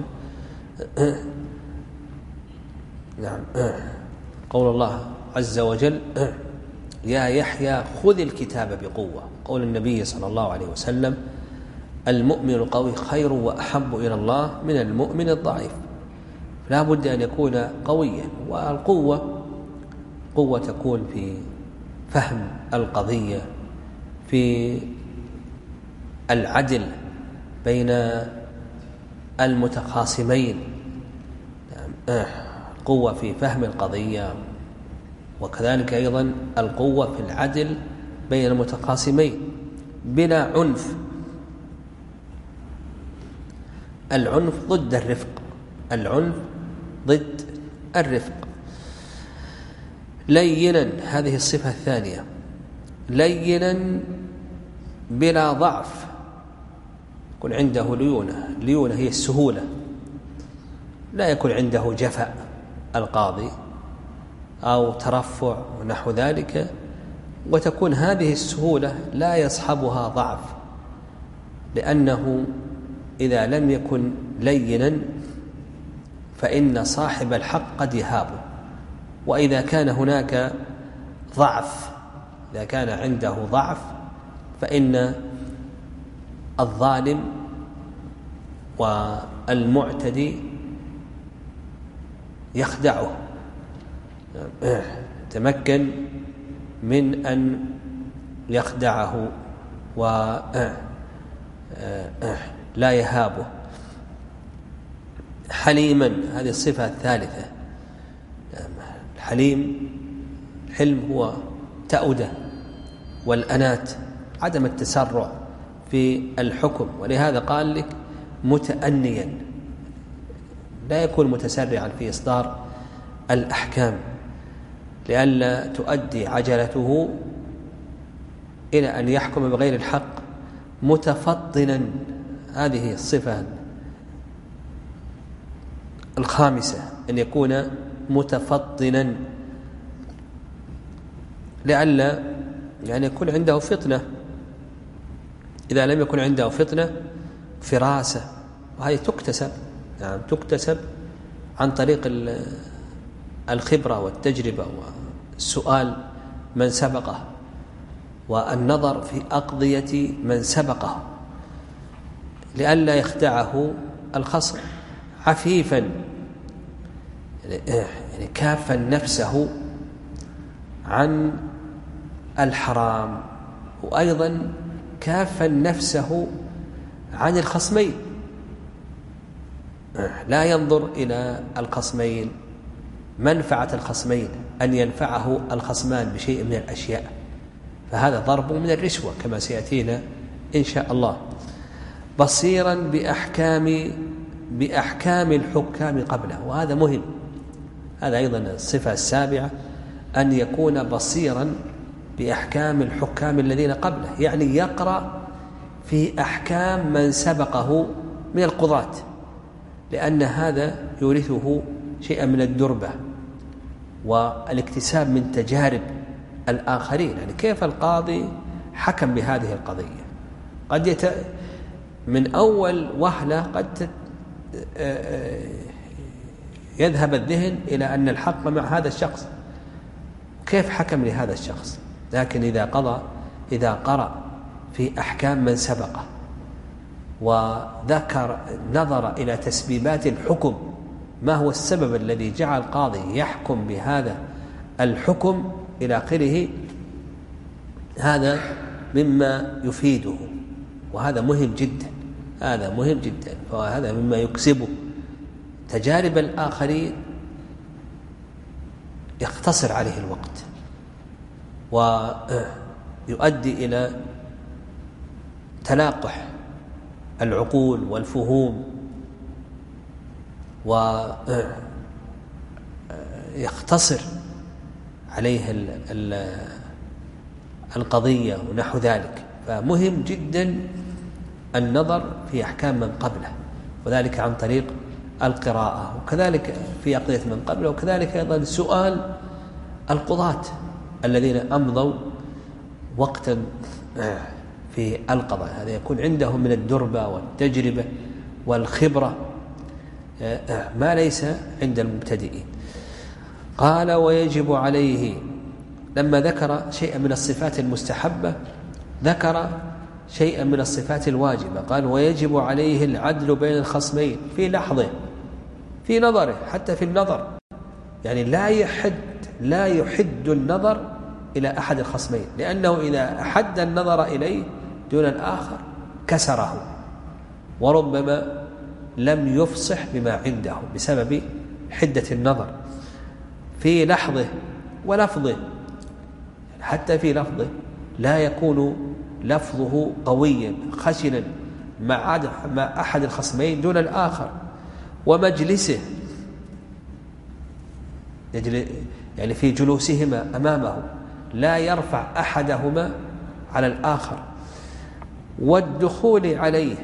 نعم قول الله عز وجل يا يحيى خذ الكتاب بقوة. قول النبي صلى الله عليه وسلم المؤمن القوي خير وأحب إلى الله من المؤمن الضعيف. لا بد أن يكون قويا، والقوة قوة تكون في فهم القضية، في العدل بين المتخاصمين، قوة في فهم القضية، وكذلك أيضا القوة في العدل بين المتخاصمين بلا عنف. العنف ضد الرفق، العنف ضد الرفق. لينا، هذه الصفة الثانية، لينا بلا ضعف، يكون عنده ليونة. ليونة هي السهولة، لا يكون عنده جفاء القاضي أو ترفع ونحو ذلك، وتكون هذه السهولة لا يصحبها ضعف، لأنه إذا لم يكن لينا فإن صاحب الحق قد يهابه. وإذا كان هناك ضعف، إذا كان عنده ضعف فإن الظالم والمعتدي يخدعه، تمكن من أن يخدعه ولا يهابه. حليما، هذه الصفة الثالثة. الحليم، الحلم هو تأودة والأنات، عدم التسرع في الحكم، ولهذا قال لك متأنيا، لا يكون متسرعا في إصدار الأحكام لئلا تؤدي عجلته إلى أن يحكم بغير الحق. متفطنا، هذه الصفة الخامسة، أن يكون متفطنا لئلا يعني يكون عنده فطنة. إذا لم يكن عنده فطنة فراسة، وهذه تكتسب، نعم تكتسب عن طريق الخبرة والتجربة والسؤال من سبقه والنظر في أقضية من سبقه لئلا يخدعه الخصم. عفيفا، يعني كافا نفسه عن الحرام، وأيضا كافا نفسه عن الخصمين، لا ينظر إلى الخصمين منفعة الخصمين، أن ينفعه الخصمان بشيء من الأشياء، فهذا ضرب من الرشوة كما سيأتينا إن شاء الله. بصيرا بأحكام بأحكام الحكام قبله، وهذا مهم. هذا أيضا الصفة السابعة، أن يكون بصيرا بأحكام الحكام الذين قبله، يعني يقرأ في أحكام من سبقه من القضاة، لأن هذا يورثه شيئا من الدربة والاكتساب من تجارب الآخرين. يعني كيف القاضي حكم بهذه القضية، قد يت... من أول وهلة قد يذهب الذهن إلى أن الحق مع هذا الشخص، كيف حكم لهذا الشخص. لكن إذا قضى إذا قرأ في أحكام من سبقه وذكر نظر إلى تسبيبات الحكم، ما هو السبب الذي جعل القاضي يحكم بهذا الحكم إلى آخره، هذا مما يفيده، وهذا مهم جدا، هذا مهم جدا، وهذا مما يكسبه. تجارب الآخرين يختصر عليه الوقت ويؤدي إلى تلاقح العقول والفهوم، ويختصر عليه القضية ونحو ذلك. فمهم جدا النظر في أحكام من قبله، وذلك عن طريق القراءة، وكذلك في أقضية من قبله، وكذلك أيضا سؤال القضاة الذين أمضوا وقتا في القضاء، هذا يكون عنده من الدربة والتجربة والخبرة ما ليس عند المبتدئين. قال ويجب عليه، لما ذكر شيئا من الصفات المستحبة ذكر شيئا من الصفات الواجبة. قال ويجب عليه العدل بين الخصمين في لحظه في نظره، حتى في النظر، يعني لا يحد لا يحد النظر إلى أحد الخصمين، لأنه إذا أحد النظر إليه دون الآخر كسره، وربما لم يفصح بما عنده بسبب حدة النظر. في لحظه ولفظه، حتى في لفظه لا يكون لفظه قويا خشنا مع أحد الخصمين دون الآخر. ومجلسه، يعني في جلوسهما أمامه لا يرفع أحدهما على الآخر. والدخول عليه،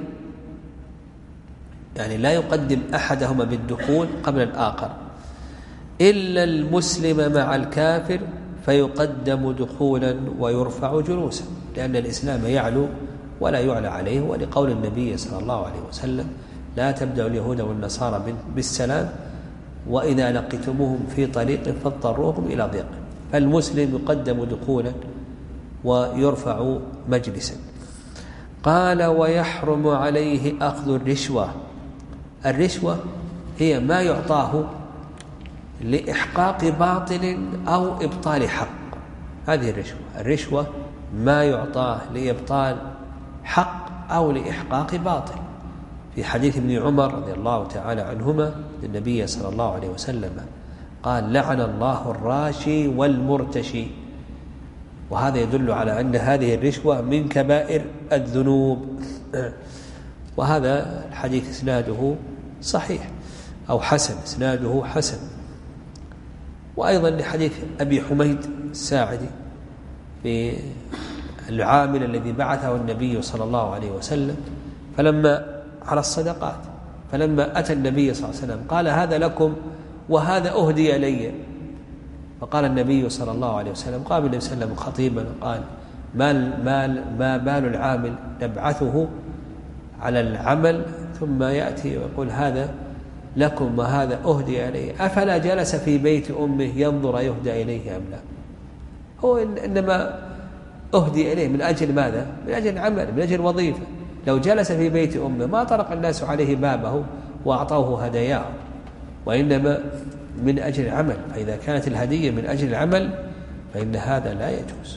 يعني لا يقدم أحدهما بالدخول قبل الآخر، إلا المسلم مع الكافر فيقدم دخولا ويرفع جلوسا، لأن الإسلام يعلو ولا يعلى عليه، ولقول النبي صلى الله عليه وسلم لا تبدأ اليهود والنصارى بالسلام وإذا لقيتموهم في طريق فاضطروهم إلى ضيق، فالمسلم يقدم دخولا ويرفع مجلسا. قال ويحرم عليه أخذ الرشوة. الرشوة هي ما يعطاه لإحقاق باطل أو إبطال حق، هذه الرشوة. الرشوة ما يعطاه لإبطال حق أو لإحقاق باطل. في حديث ابن عمر رضي الله تعالى عنهما النبي صلى الله عليه وسلم قال لعن الله الراشي والمرتشي، وهذا يدل على أن هذه الرشوة من كبائر الذنوب. وهذا الحديث إسناده صحيح أو حسن، إسناده حسن. وأيضا لحديث أبي حميد الساعدي في العامل الذي بعثه النبي صلى الله عليه وسلم فلما على الصدقات، فلما أتى النبي صلى الله عليه وسلم قال هذا لكم وهذا أهدي إلي، فقال النبي صلى الله عليه وسلم قام النبي صلى الله عليه وسلم خطيبا قال ما مال ما بال العامل نبعثه على العمل ثم يأتي ويقول هذا لكم وهذا أهدي إليه، أفلا جلس في بيت أمه ينظر يهدى إليه أم لا؟ هو إنما أهدي إليه من أجل ماذا؟ من أجل عمل، من أجل وظيفة. لو جلس في بيت أمه ما طرق الناس عليه بابه وأعطوه هداياه، وإنما من أجل العمل. فإذا كانت الهدية من أجل العمل فإن هذا لا يجوز.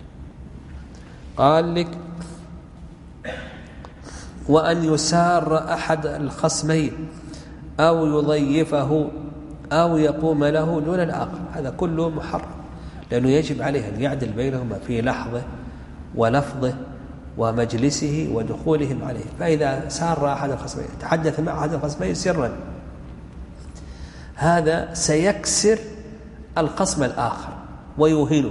قال لك وأن يسار أحد الخصمين أو يضيفه أو يقوم له دون الآخر، هذا كله محرم، لأنه يجب عليه أن يعدل بينهما في لحظة ولفظه ومجلسه ودخولهم عليه. فإذا سار أحد الخصمين تحدث مع أحد الخصمين سرا، هذا سيكسر الخصم الآخر ويوهنه،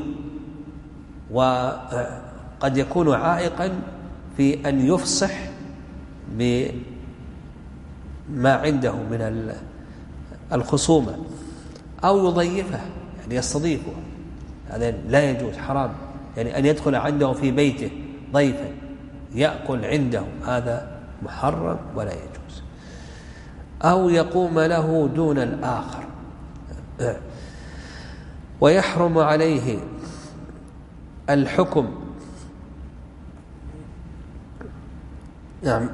وقد يكون عائقا في أن يفصح بما عنده من الخصومة أو يضيفه، يعني يستضيفه، هذا لا يجوز، حرام. يعني أن يدخل عنده في بيته ضيفا يأكل عنده، هذا محرم ولا يجوز. أو يقوم له دون الآخر. ويحرم عليه الحكم، نعم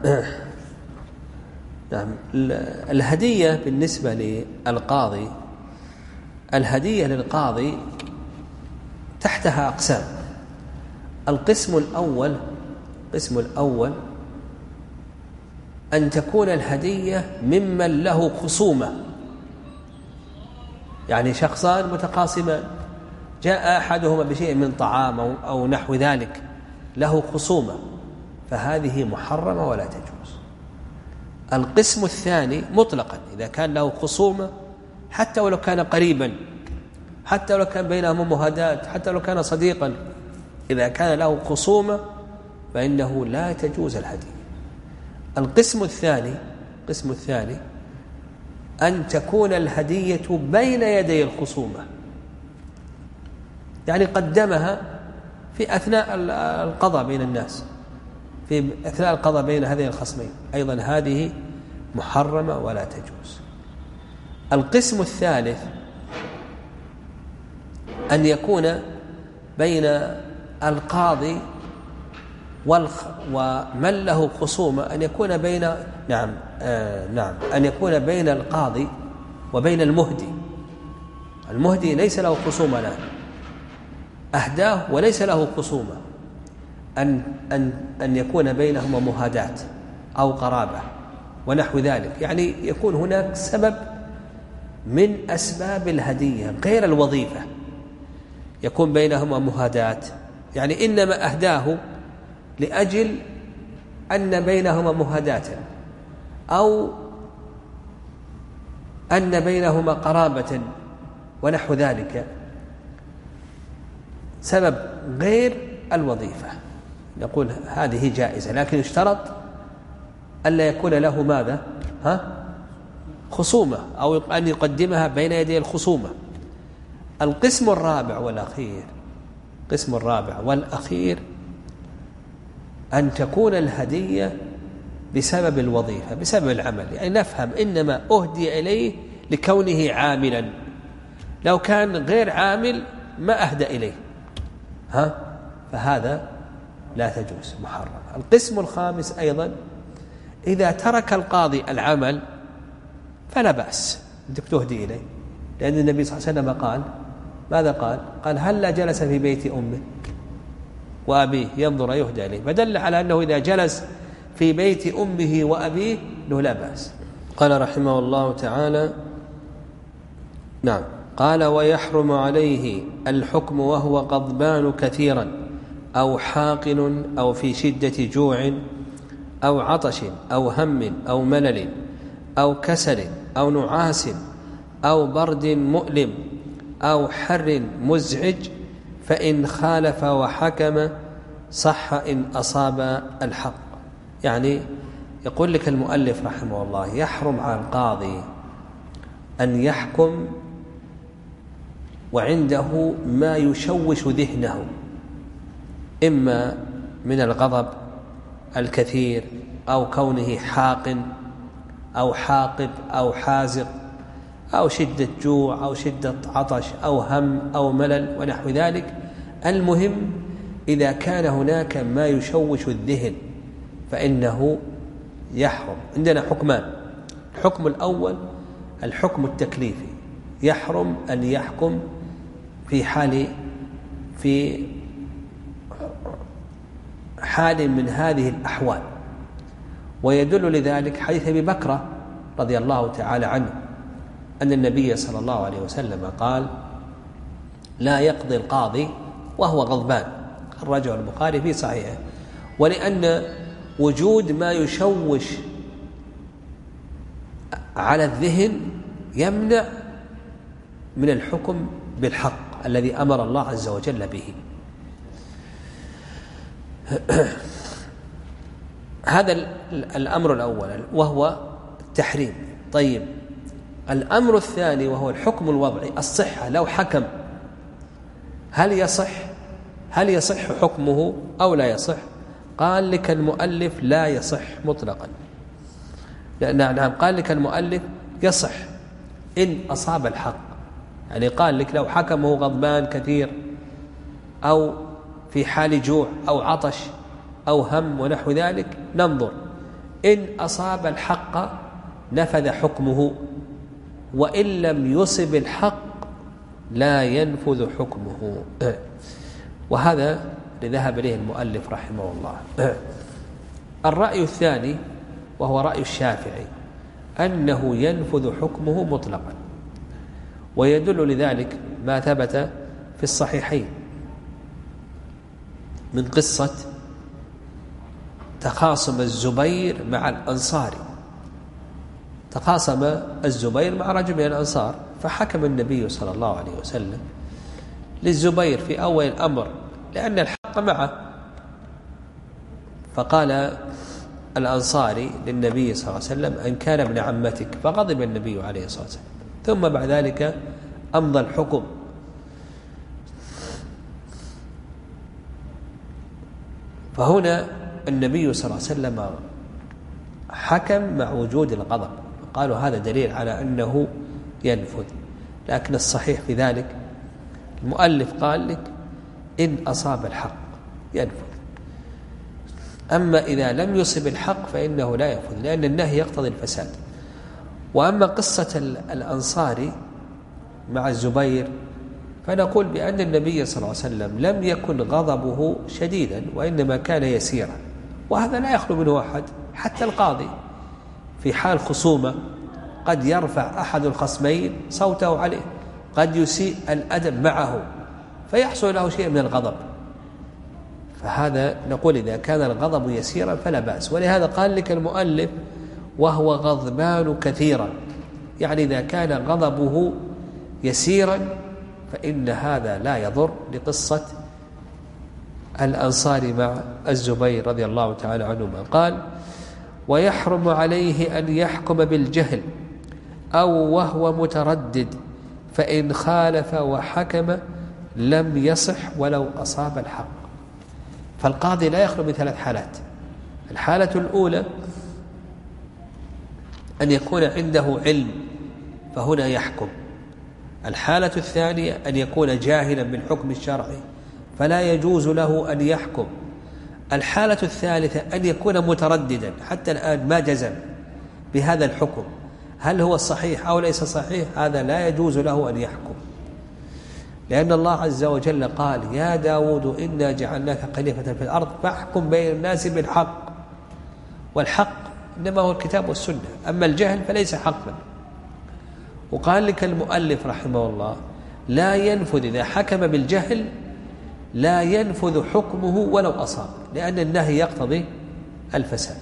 نعم الهدية بالنسبة للقاضي، الهدية للقاضي تحتها أقسام. القسم الأول القسم الأول أن تكون الهدية ممن له خصومة، يعني شخصان متقاسمان جاء أحدهما بشيء من طعام أو نحو ذلك له خصومة، فهذه محرمة ولا تجوز. القسم الثاني مطلقا إذا كان له خصومة، حتى ولو كان قريبا، حتى ولو كان بينهم مهادات، حتى لو كان صديقا، إذا كان له خصومة فإنه لا تجوز الهدية. القسم الثاني القسم الثاني أن تكون الهدية بين يدي الخصومة، يعني قدمها في أثناء القضاء بين الناس، في أثناء القضاء بين هذين الخصمين أيضا هذه محرمة ولا تجوز. القسم الثالث أن يكون بين القاضي ومن له خصومة أن يكون بين نعم آه نعم أن يكون بين القاضي وبين المهدي. المهدي ليس له خصومة الآن، أهداه وليس له خصومة، أن أن أن يكون بينهما مهادات أو قرابة ونحو ذلك، يعني يكون هناك سبب من أسباب الهدية غير الوظيفة، يكون بينهما مهادات، يعني إنما أهداه لأجل أن بينهما مهادات أو أن بينهما قرابة ونحو ذلك، سبب غير الوظيفة، نقول هذه جائزة، لكن اشترط ألا يكون له ماذا؟ ها؟ خصومة أو أن يقدمها بين يدي الخصومة. القسم الرابع والأخير القسم الرابع والأخير أن تكون الهدية بسبب الوظيفة، بسبب العمل، يعني نفهم إنما أهدي إليه لكونه عاملا، لو كان غير عامل ما أهدى إليه، ها؟ فهذا لا تجوز، محرم. القسم الخامس أيضا إذا ترك القاضي العمل فلا بأس أنك تهدي إليه، لأن النبي صلى الله عليه وسلم قال ماذا قال؟ قال هلا جلس في بيت أمه وأبيه ينظر يهدى إليه، فدل على أنه إذا جلس في بيت أمه وأبيه له لا بأس. قال رحمه الله تعالى نعم قال ويحرم عليه الحكم وهو غضبان كثيرا أو حاقن أو في شدة جوع أو عطش أو هم أو ملل أو كسل أو نعاس أو برد مؤلم أو حر مزعج، فإن خالف وحكم صح إن أصاب الحق. يعني يقول لك المؤلف رحمه الله يحرم على القاضي أن يحكم وعنده ما يشوش ذهنه، إما من الغضب الكثير أو كونه حاقن أو حاقب أو حازق أو شدة جوع أو شدة عطش أو هم أو ملل ونحو ذلك. المهم إذا كان هناك ما يشوش الذهن فإنه يحرم. عندنا حكمان، الحكم الأول الحكم التكليفي، يحرم أن يحكم في حال في حال من هذه الأحوال، ويدل لذلك حديث أبي بكر رضي الله تعالى عنه أن النبي صلى الله عليه وسلم قال لا يقضي القاضي وهو غضبان، خرجه البخاري في صحيحه، ولأن وجود ما يشوش على الذهن يمنع من الحكم بالحق الذي أمر الله عز وجل به. هذا الأمر الأول وهو التحريم. طيب الأمر الثاني وهو الحكم الوضعي، الصحة، لو حكم هل يصح هل يصح حكمه أو لا يصح؟ قال لك المؤلف لا يصح مطلقا. نعم قال لك المؤلف يصح إن أصاب الحق، يعني قال لك لو حكمه غضبان كثير أو في حال جوع أو عطش أو هم ونحو ذلك ننظر، إن أصاب الحق نفذ حكمه، وإن لم يصب الحق لا ينفذ حكمه. وهذا لذهب إليه المؤلف رحمه الله. الرأي الثاني وهو رأي الشافعي أنه ينفذ حكمه مطلقا، ويدل لذلك ما ثبت في الصحيحين من قصة تخاصم الزبير مع الأنصاري. تخاصم الزبير مع رجل من الأنصار، فحكم النبي صلى الله عليه وسلم للزبير في أول الأمر لأن الحق معه، فقال الأنصاري للنبي صلى الله عليه وسلم أن كان ابن عمتك، فغضب النبي عليه الصلاة والسلام، ثم بعد ذلك أمضى الحكم. فهنا النبي صلى الله عليه وسلم حكم مع وجود الغضب، قالوا هذا دليل على أنه ينفذ. لكن الصحيح في ذلك المؤلف قال لك إن أصاب الحق ينفذ، أما إذا لم يصب الحق فإنه لا ينفذ، لأن النهي يقتضي الفساد. وأما قصة الأنصاري مع الزبير فنقول بأن النبي صلى الله عليه وسلم لم يكن غضبه شديدا، وإنما كان يسيرا، وهذا لا يخلو منه أحد. حتى القاضي في حال خصومة قد يرفع أحد الخصمين صوته عليه، قد يسيء الأدب معه فيحصل له شيء من الغضب، فهذا نقول إذا كان الغضب يسيرا فلا بأس. ولهذا قال لك المؤلف وهو غضبان كثيرا، يعني إذا كان غضبه يسيرا فإن هذا لا يضر، لقصة الأنصار مع الزبير رضي الله تعالى عنهما. قال ويحرم عليه أن يحكم بالجهل أو وهو متردد، فإن خالف وحكم لم يصح ولو أصاب الحق. فالقاضي لا يخلو من ثلاث حالات. الحالة الأولى أن يكون عنده علم فهنا يحكم. الحالة الثانية أن يكون جاهلا بالحكم الشرعي فلا يجوز له أن يحكم. الحالة الثالثة أن يكون مترددا حتى الآن ما جزم بهذا الحكم، هل هو الصحيح أو ليس صحيح، هذا لا يجوز له أن يحكم، لأن الله عز وجل قال يا داود إنا جعلناك خليفة في الأرض فاحكم بين الناس بالحق، والحق إنما هو الكتاب والسنة، أما الجهل فليس حقا. وقال لك المؤلف رحمه الله لا ينفذ إذا حكم بالجهل، لا ينفذ حكمه ولو أصاب، لأن النهي يقتضي الفساد.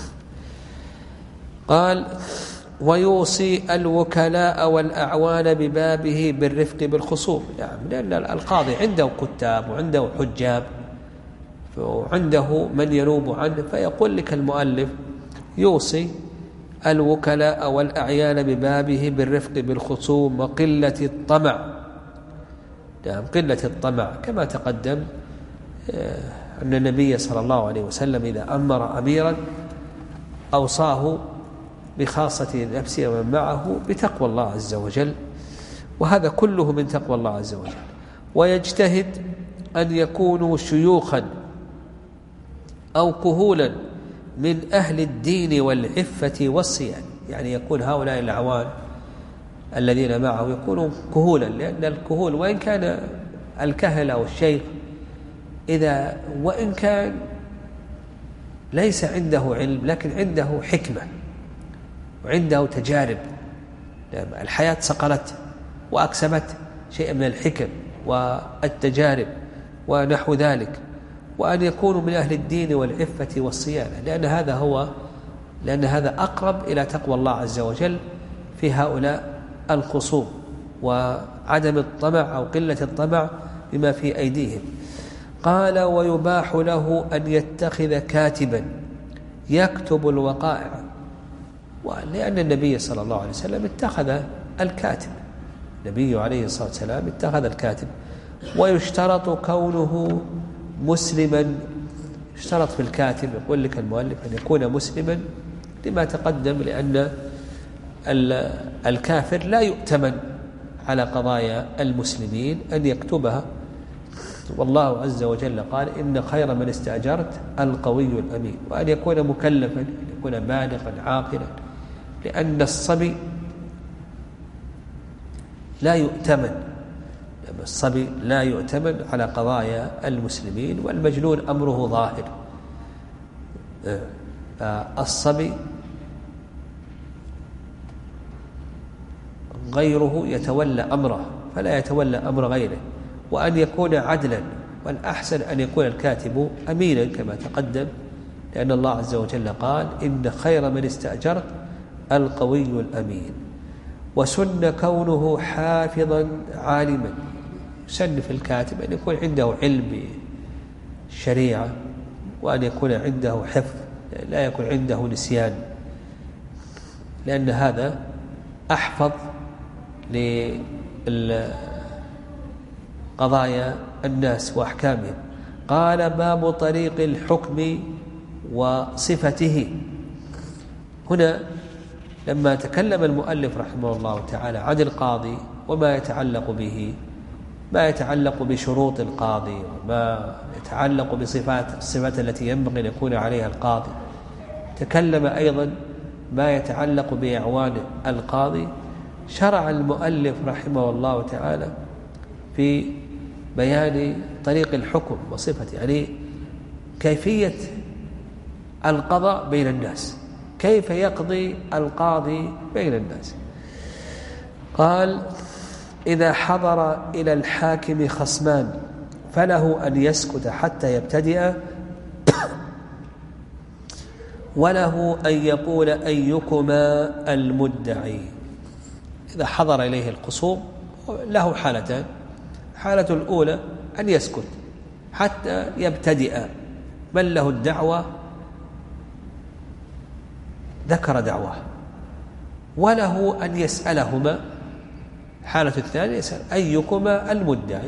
قال ويوصي الوكلاء والأعوان ببابه بالرفق بالخصوم، يعني لأن القاضي عنده كتاب وعنده حجاب وعنده من ينوب عنه، فيقول لك المؤلف يوصي الوكلاء والأعيان ببابه بالرفق بالخصوم وقلة الطمع. يعني قلة الطمع كما تقدم أن النبي صلى الله عليه وسلم إذا أمر أميرا أوصاه بخاصة نفسه ومن معه بتقوى الله عز وجل، وهذا كله من تقوى الله عز وجل. ويجتهد أن يكونوا شيوخا أو كهولا من أهل الدين والعفة والصيان، يعني يكون هؤلاء الأعوان الذين معه يكونوا كهولا، لأن الكهول وإن كان الكهل أو الشيخ إذا وإن كان ليس عنده علم لكن عنده حكمة وعنده تجارب، الحياة صقلت وأكسبت شيئا من الحكم والتجارب ونحو ذلك، وأن يكونوا من أهل الدين والعفة والصيانة، لأن هذا هو لأن هذا أقرب إلى تقوى الله عز وجل في هؤلاء الخصوم، وعدم الطمع أو قلة الطمع بما في أيديهم. قال ويباح له أن يتخذ كاتبا يكتب الوقائع، لأن النبي صلى الله عليه وسلم اتخذ الكاتب، النبي عليه الصلاة والسلام اتخذ الكاتب. ويشترط كونه مسلما، اشترط في الكاتب يقول لك المؤلف أن يكون مسلما لما تقدم، لأن الكافر لا يؤتمن على قضايا المسلمين أن يكتبها، والله عز وجل قال إن خير من استأجرت القوي الأمين. وأن يكون مكلفا، أن يكون بالغا عاقلا، لأن الصبي لا يؤتمن الصبي لا يؤتمن على قضايا المسلمين، والمجنون أمره ظاهر. الصبي غيره يتولى أمره فلا يتولى أمر غيره. وأن يكون عدلا، والأحسن أن يكون الكاتب أمينا كما تقدم، لأن الله عز وجل قال إن خير من استأجرت القوي الأمين. وسن كونه حافظا عالما، سن في الكاتب أن يكون عنده علم بالشريعة، وأن يكون عنده حفظ، لا يكون عنده نسيان، لأن هذا أحفظ لقضايا الناس وأحكامهم. قال باب طريق الحكم وصفته. هنا لما تكلم المؤلف رحمه الله تعالى عن القاضي وما يتعلق به، ما يتعلق بشروط القاضي وما يتعلق بصفات الصفات التي ينبغي أن يكون عليها القاضي، تكلم أيضا ما يتعلق بأعوان القاضي. شرع المؤلف رحمه الله تعالى في بيان طريق الحكم وصفته، يعني كيفية القضاء بين الناس، كيف يقضي القاضي بين الناس. قال: إذا حضر إلى الحاكم خصمان فله أن يسكت حتى يبتدئ، وله أن يقول أيكما المدعي. إذا حضر إليه الخصوم له حالتان: حالة الأولى أن يسكت حتى يبتدئ، من له الدعوة ذكر دعواه، وله أن يسألهما. حالة الثانية يسأل أيكما المدعي.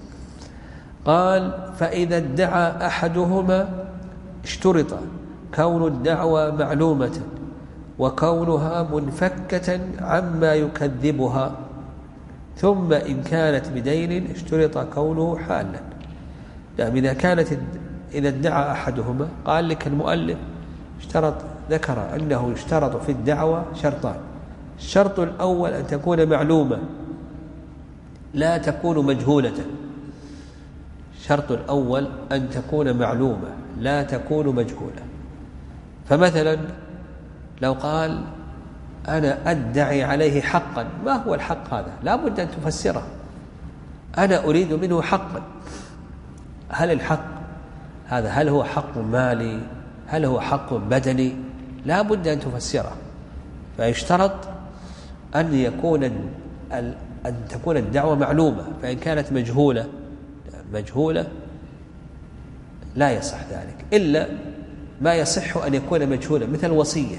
قال: فإذا ادعى أحدهما اشترط كون الدعوى معلومة وكونها منفكة عما يكذبها، ثم إن كانت بدين اشترط كونه حالا. يعني إذا كانت إذا ادعى أحدهما، قال لك المؤلف اشترط ذكر أنه يشترط في الدعوة شرطان: الشرط الأول أن تكون معلومة لا تكون مجهولة. الشرط الأول أن تكون معلومة لا تكون مجهولة. فمثلا لو قال: أنا أدعي عليه حقا، ما هو الحق هذا؟ لا بد أن تفسره. أنا أريد منه حقا، هل الحق هذا هل هو حق مالي؟ هل هو حق بدني؟ لا بد أن تفسره. فيشترط أن يكون أن تكون الدعوة معلومة، فإن كانت مجهولة مجهولة لا يصح ذلك، إلا ما يصح أن يكون مجهولا، مثل الوصية.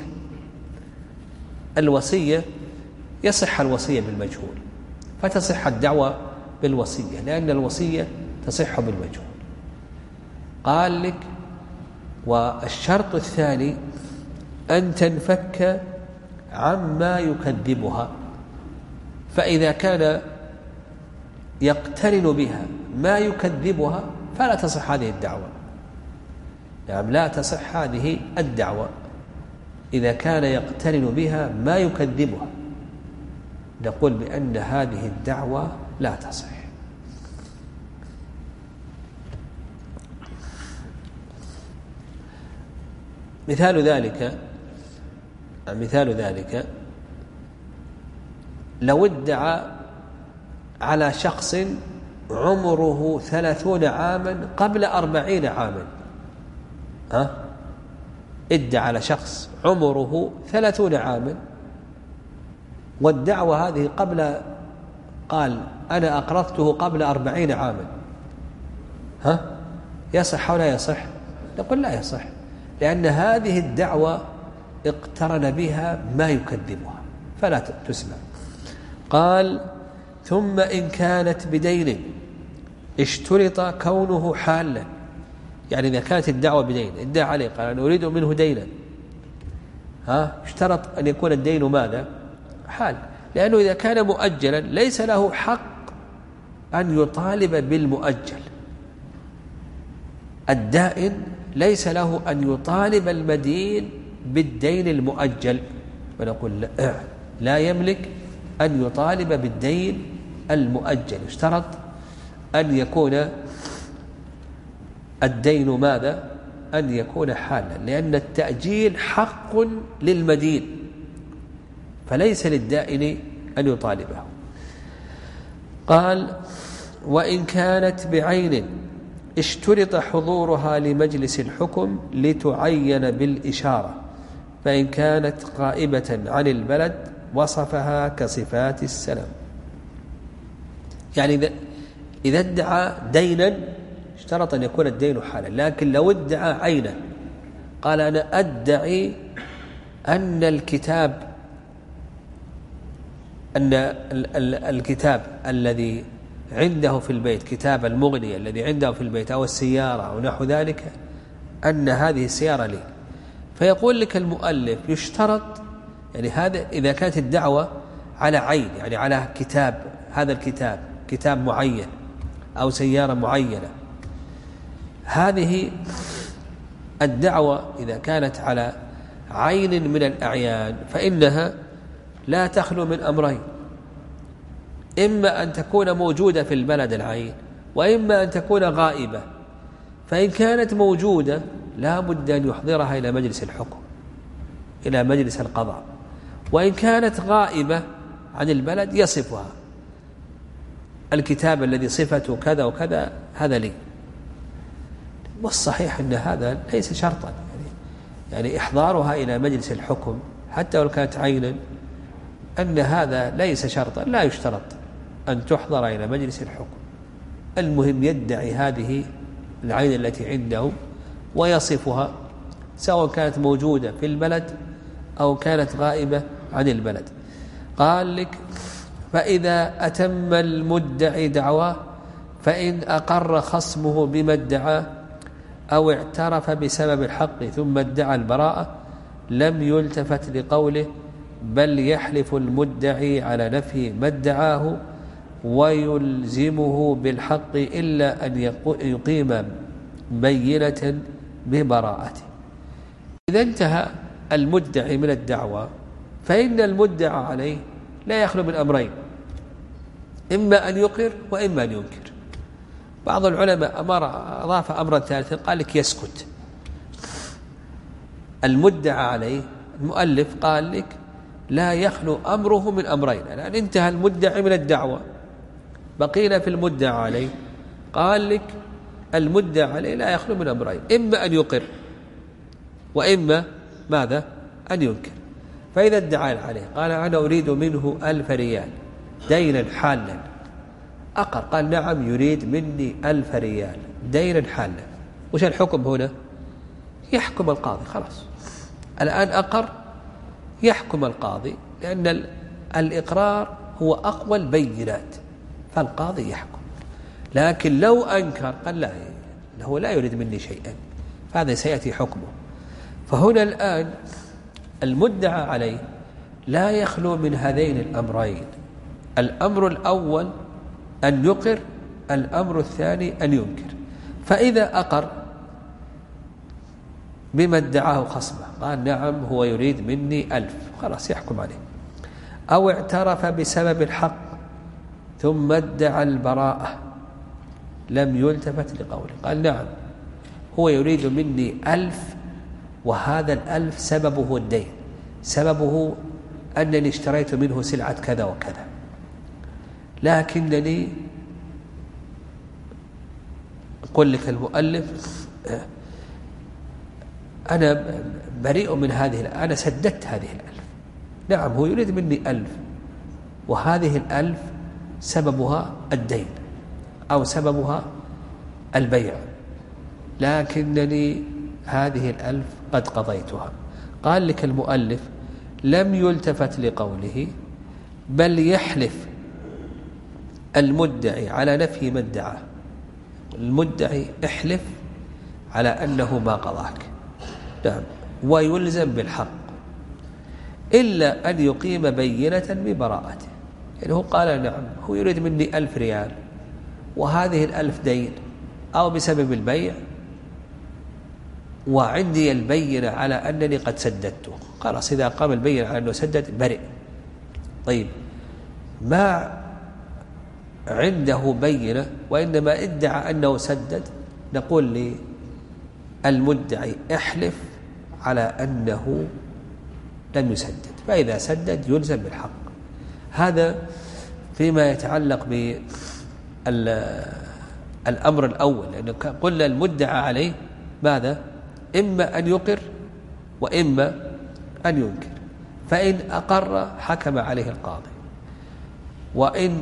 الوصية يصح الوصية بالمجهول، فتصح الدعوة بالوصية، لأن الوصية تصح بالمجهول. قال لك: والشرط الثاني أن تنفك عما يكذبها، فإذا كان يقترن بها ما يكذبها فلا تصح هذه الدعوة. نعم، لا تصح هذه الدعوة إذا كان يقترن بها ما يكذبها، نقول بأن هذه الدعوة لا تصح. مثال ذلك مثال ذلك لو ادعى على شخص عمره ثلاثون عاما قبل أربعين عاما، ها؟ ادعى على شخص عمره ثلاثون عاما، والدعوة هذه قبل، قال: أنا أقرضته قبل أربعين عاما، ها؟ يصح أو لا يصح؟ نقول لا يصح، لأن هذه الدعوة اقترن بها ما يكذبها فلا تسمع. قال: ثم إن كانت بدين اشترط كونه حالا. يعني إذا كانت الدعوة بدين، ادعى عليه قال: أنا أريد منه دينا، ها؟ اشترط أن يكون الدين ماذا؟ حال، لأنه إذا كان مؤجلا ليس له حق أن يطالب بالمؤجل. الدائن ليس له أن يطالب المدين بالدين المؤجل، ونقول لا, لا يملك أن يطالب بالدين المؤجل. اشترط أن يكون الدين ماذا؟ أن يكون حالا، لأن التأجيل حق للمدين فليس للدائن أن يطالبه. قال: وإن كانت بعين اشترط حضورها لمجلس الحكم لتعين بالإشارة، فإن كانت غائبة عن البلد وصفها كصفات السلام. يعني إذا ادعى دينا اشترط أن يكون الدين حالا، لكن لو ادعى عينا قال: أنا أدعي أن الكتاب أن الكتاب الذي عنده في البيت، كتاب المغنية الذي عنده في البيت أو السيارة أو نحو ذلك، أن هذه السيارة لي. فيقول لك المؤلف يشترط، يعني هذا إذا كانت الدعوة على عين، يعني على كتاب، هذا الكتاب كتاب معين أو سيارة معينة، هذه الدعوة إذا كانت على عين من الأعيان فإنها لا تخلو من أمرين: إما أن تكون موجودة في البلد العين، وإما أن تكون غائبة. فإن كانت موجودة لا بد أن يحضرها إلى مجلس الحكم، إلى مجلس القضاء. وإن كانت غائبة عن البلد يصفها: الكتاب الذي صفته كذا وكذا هذا لي. والصحيح أن هذا ليس شرطا، يعني, يعني إحضارها إلى مجلس الحكم حتى لو كانت عينا، أن هذا ليس شرطا، لا يشترط أن تحضر إلى مجلس الحكم. المهم يدعي هذه العين التي عنده ويصفها، سواء كانت موجودة في البلد أو كانت غائبة عن البلد. قال لك: فإذا أتم المدعي دعواه فإن أقر خصمه بما ادعاه أو اعترف بسبب الحق ثم ادعى البراءة لم يلتفت لقوله، بل يحلف المدعي على نفي ما ادعاه ويلزمه بالحق إلا أن يقيم بينة ببراءته. إذا انتهى المدعي من الدعوة فإن المدعى عليه لا يخلو من أمرين: إما أن يقر وإما أن ينكر. بعض العلماء أمر أضاف أمرا ثالثا، قال لك يسكت. المدعى عليه المؤلف قال لك لا يخلو أمره من أمرين، الآن انتهى المدعي من الدعوة، بقينا في المدعى عليه. قال لك المدعى عليه لا يخلو من أمرين: إما أن يقر وإما ماذا؟ أن ينكر. فإذا ادعى عليه قال: أنا أريد منه ألف ريال دينا حالا، أقر، قال: نعم يريد مني ألف ريال دينا حالا، وش الحكم هنا؟ يحكم القاضي، خلاص الآن أقر، يحكم القاضي، لأن الإقرار هو أقوى البينات، فالقاضي يحكم. لكن لو أنكر قال: لا، هو لا يريد مني شيئا، فهذا سيأتي حكمه. فهنا الآن المدعى عليه لا يخلو من هذين الأمرين: الأمر الأول أن يقر، الأمر الثاني أن ينكر. فإذا أقر بما ادعاه خصمه، قال: نعم هو يريد مني ألف، خلاص يحكم عليه. أو اعترف بسبب الحق ثم ادعى البراءة لم يلتفت لقوله، قال: نعم هو يريد مني ألف، وهذا الألف سببه الدين، سببه أنني اشتريت منه سلعة كذا وكذا، لكنني يقول لك المؤلف أنا بريء من هذه، أنا سددت هذه الألف. نعم هو يريد مني ألف، وهذه الألف سببها الدين أو سببها البيع، لكنني هذه الألف قد قضيتها. قال لك المؤلف: لم يلتفت لقوله، بل يحلف المدعي على نفي ما ادعاه. المدعي احلف على أنه ما قضاك، نعم، ويلزم بالحق إلا أن يقيم بينة ببراءته. يعني هو قال: نعم هو يريد مني ألف ريال، وهذه الألف دين أو بسبب البيع، وعندي البينة على أنني قد سددته، خلاص إذا قام البينة على أنه سدد برئ. طيب ما عنده بينة وإنما ادعى أنه سدد، نقول للمدعي احلف على أنه لم يسدد، فإذا سدد يلزم بالحق. هذا فيما يتعلق بالأمر الأول، لأنه قلنا المدعى عليه ماذا؟ إما أن يقر وإما أن ينكر. فإن أقر حكم عليه القاضي، وإن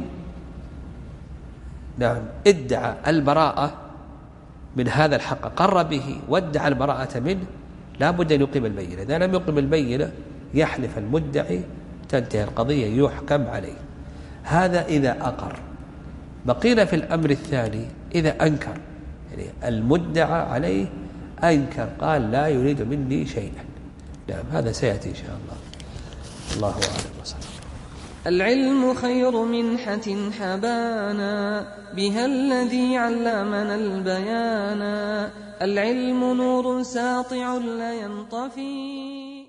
نعم ادعى البراءة من هذا الحق، قر به وادعى البراءة منه، لا بد أن يقيم البينة. إذا لم يقيم البينة يحلف المدعي، تنتهي القضية، يحكم عليه. هذا إذا أقر. بقينا في الأمر الثاني إذا أنكر، يعني المدعى عليه أنكر قال لا يريد مني شيئا. نعم هذا سيأتي إن شاء الله. الله أعلم وصلى. العلم خير منحة حبانا بها الذي علمنا البيانا. العلم نور ساطع لا ينطفي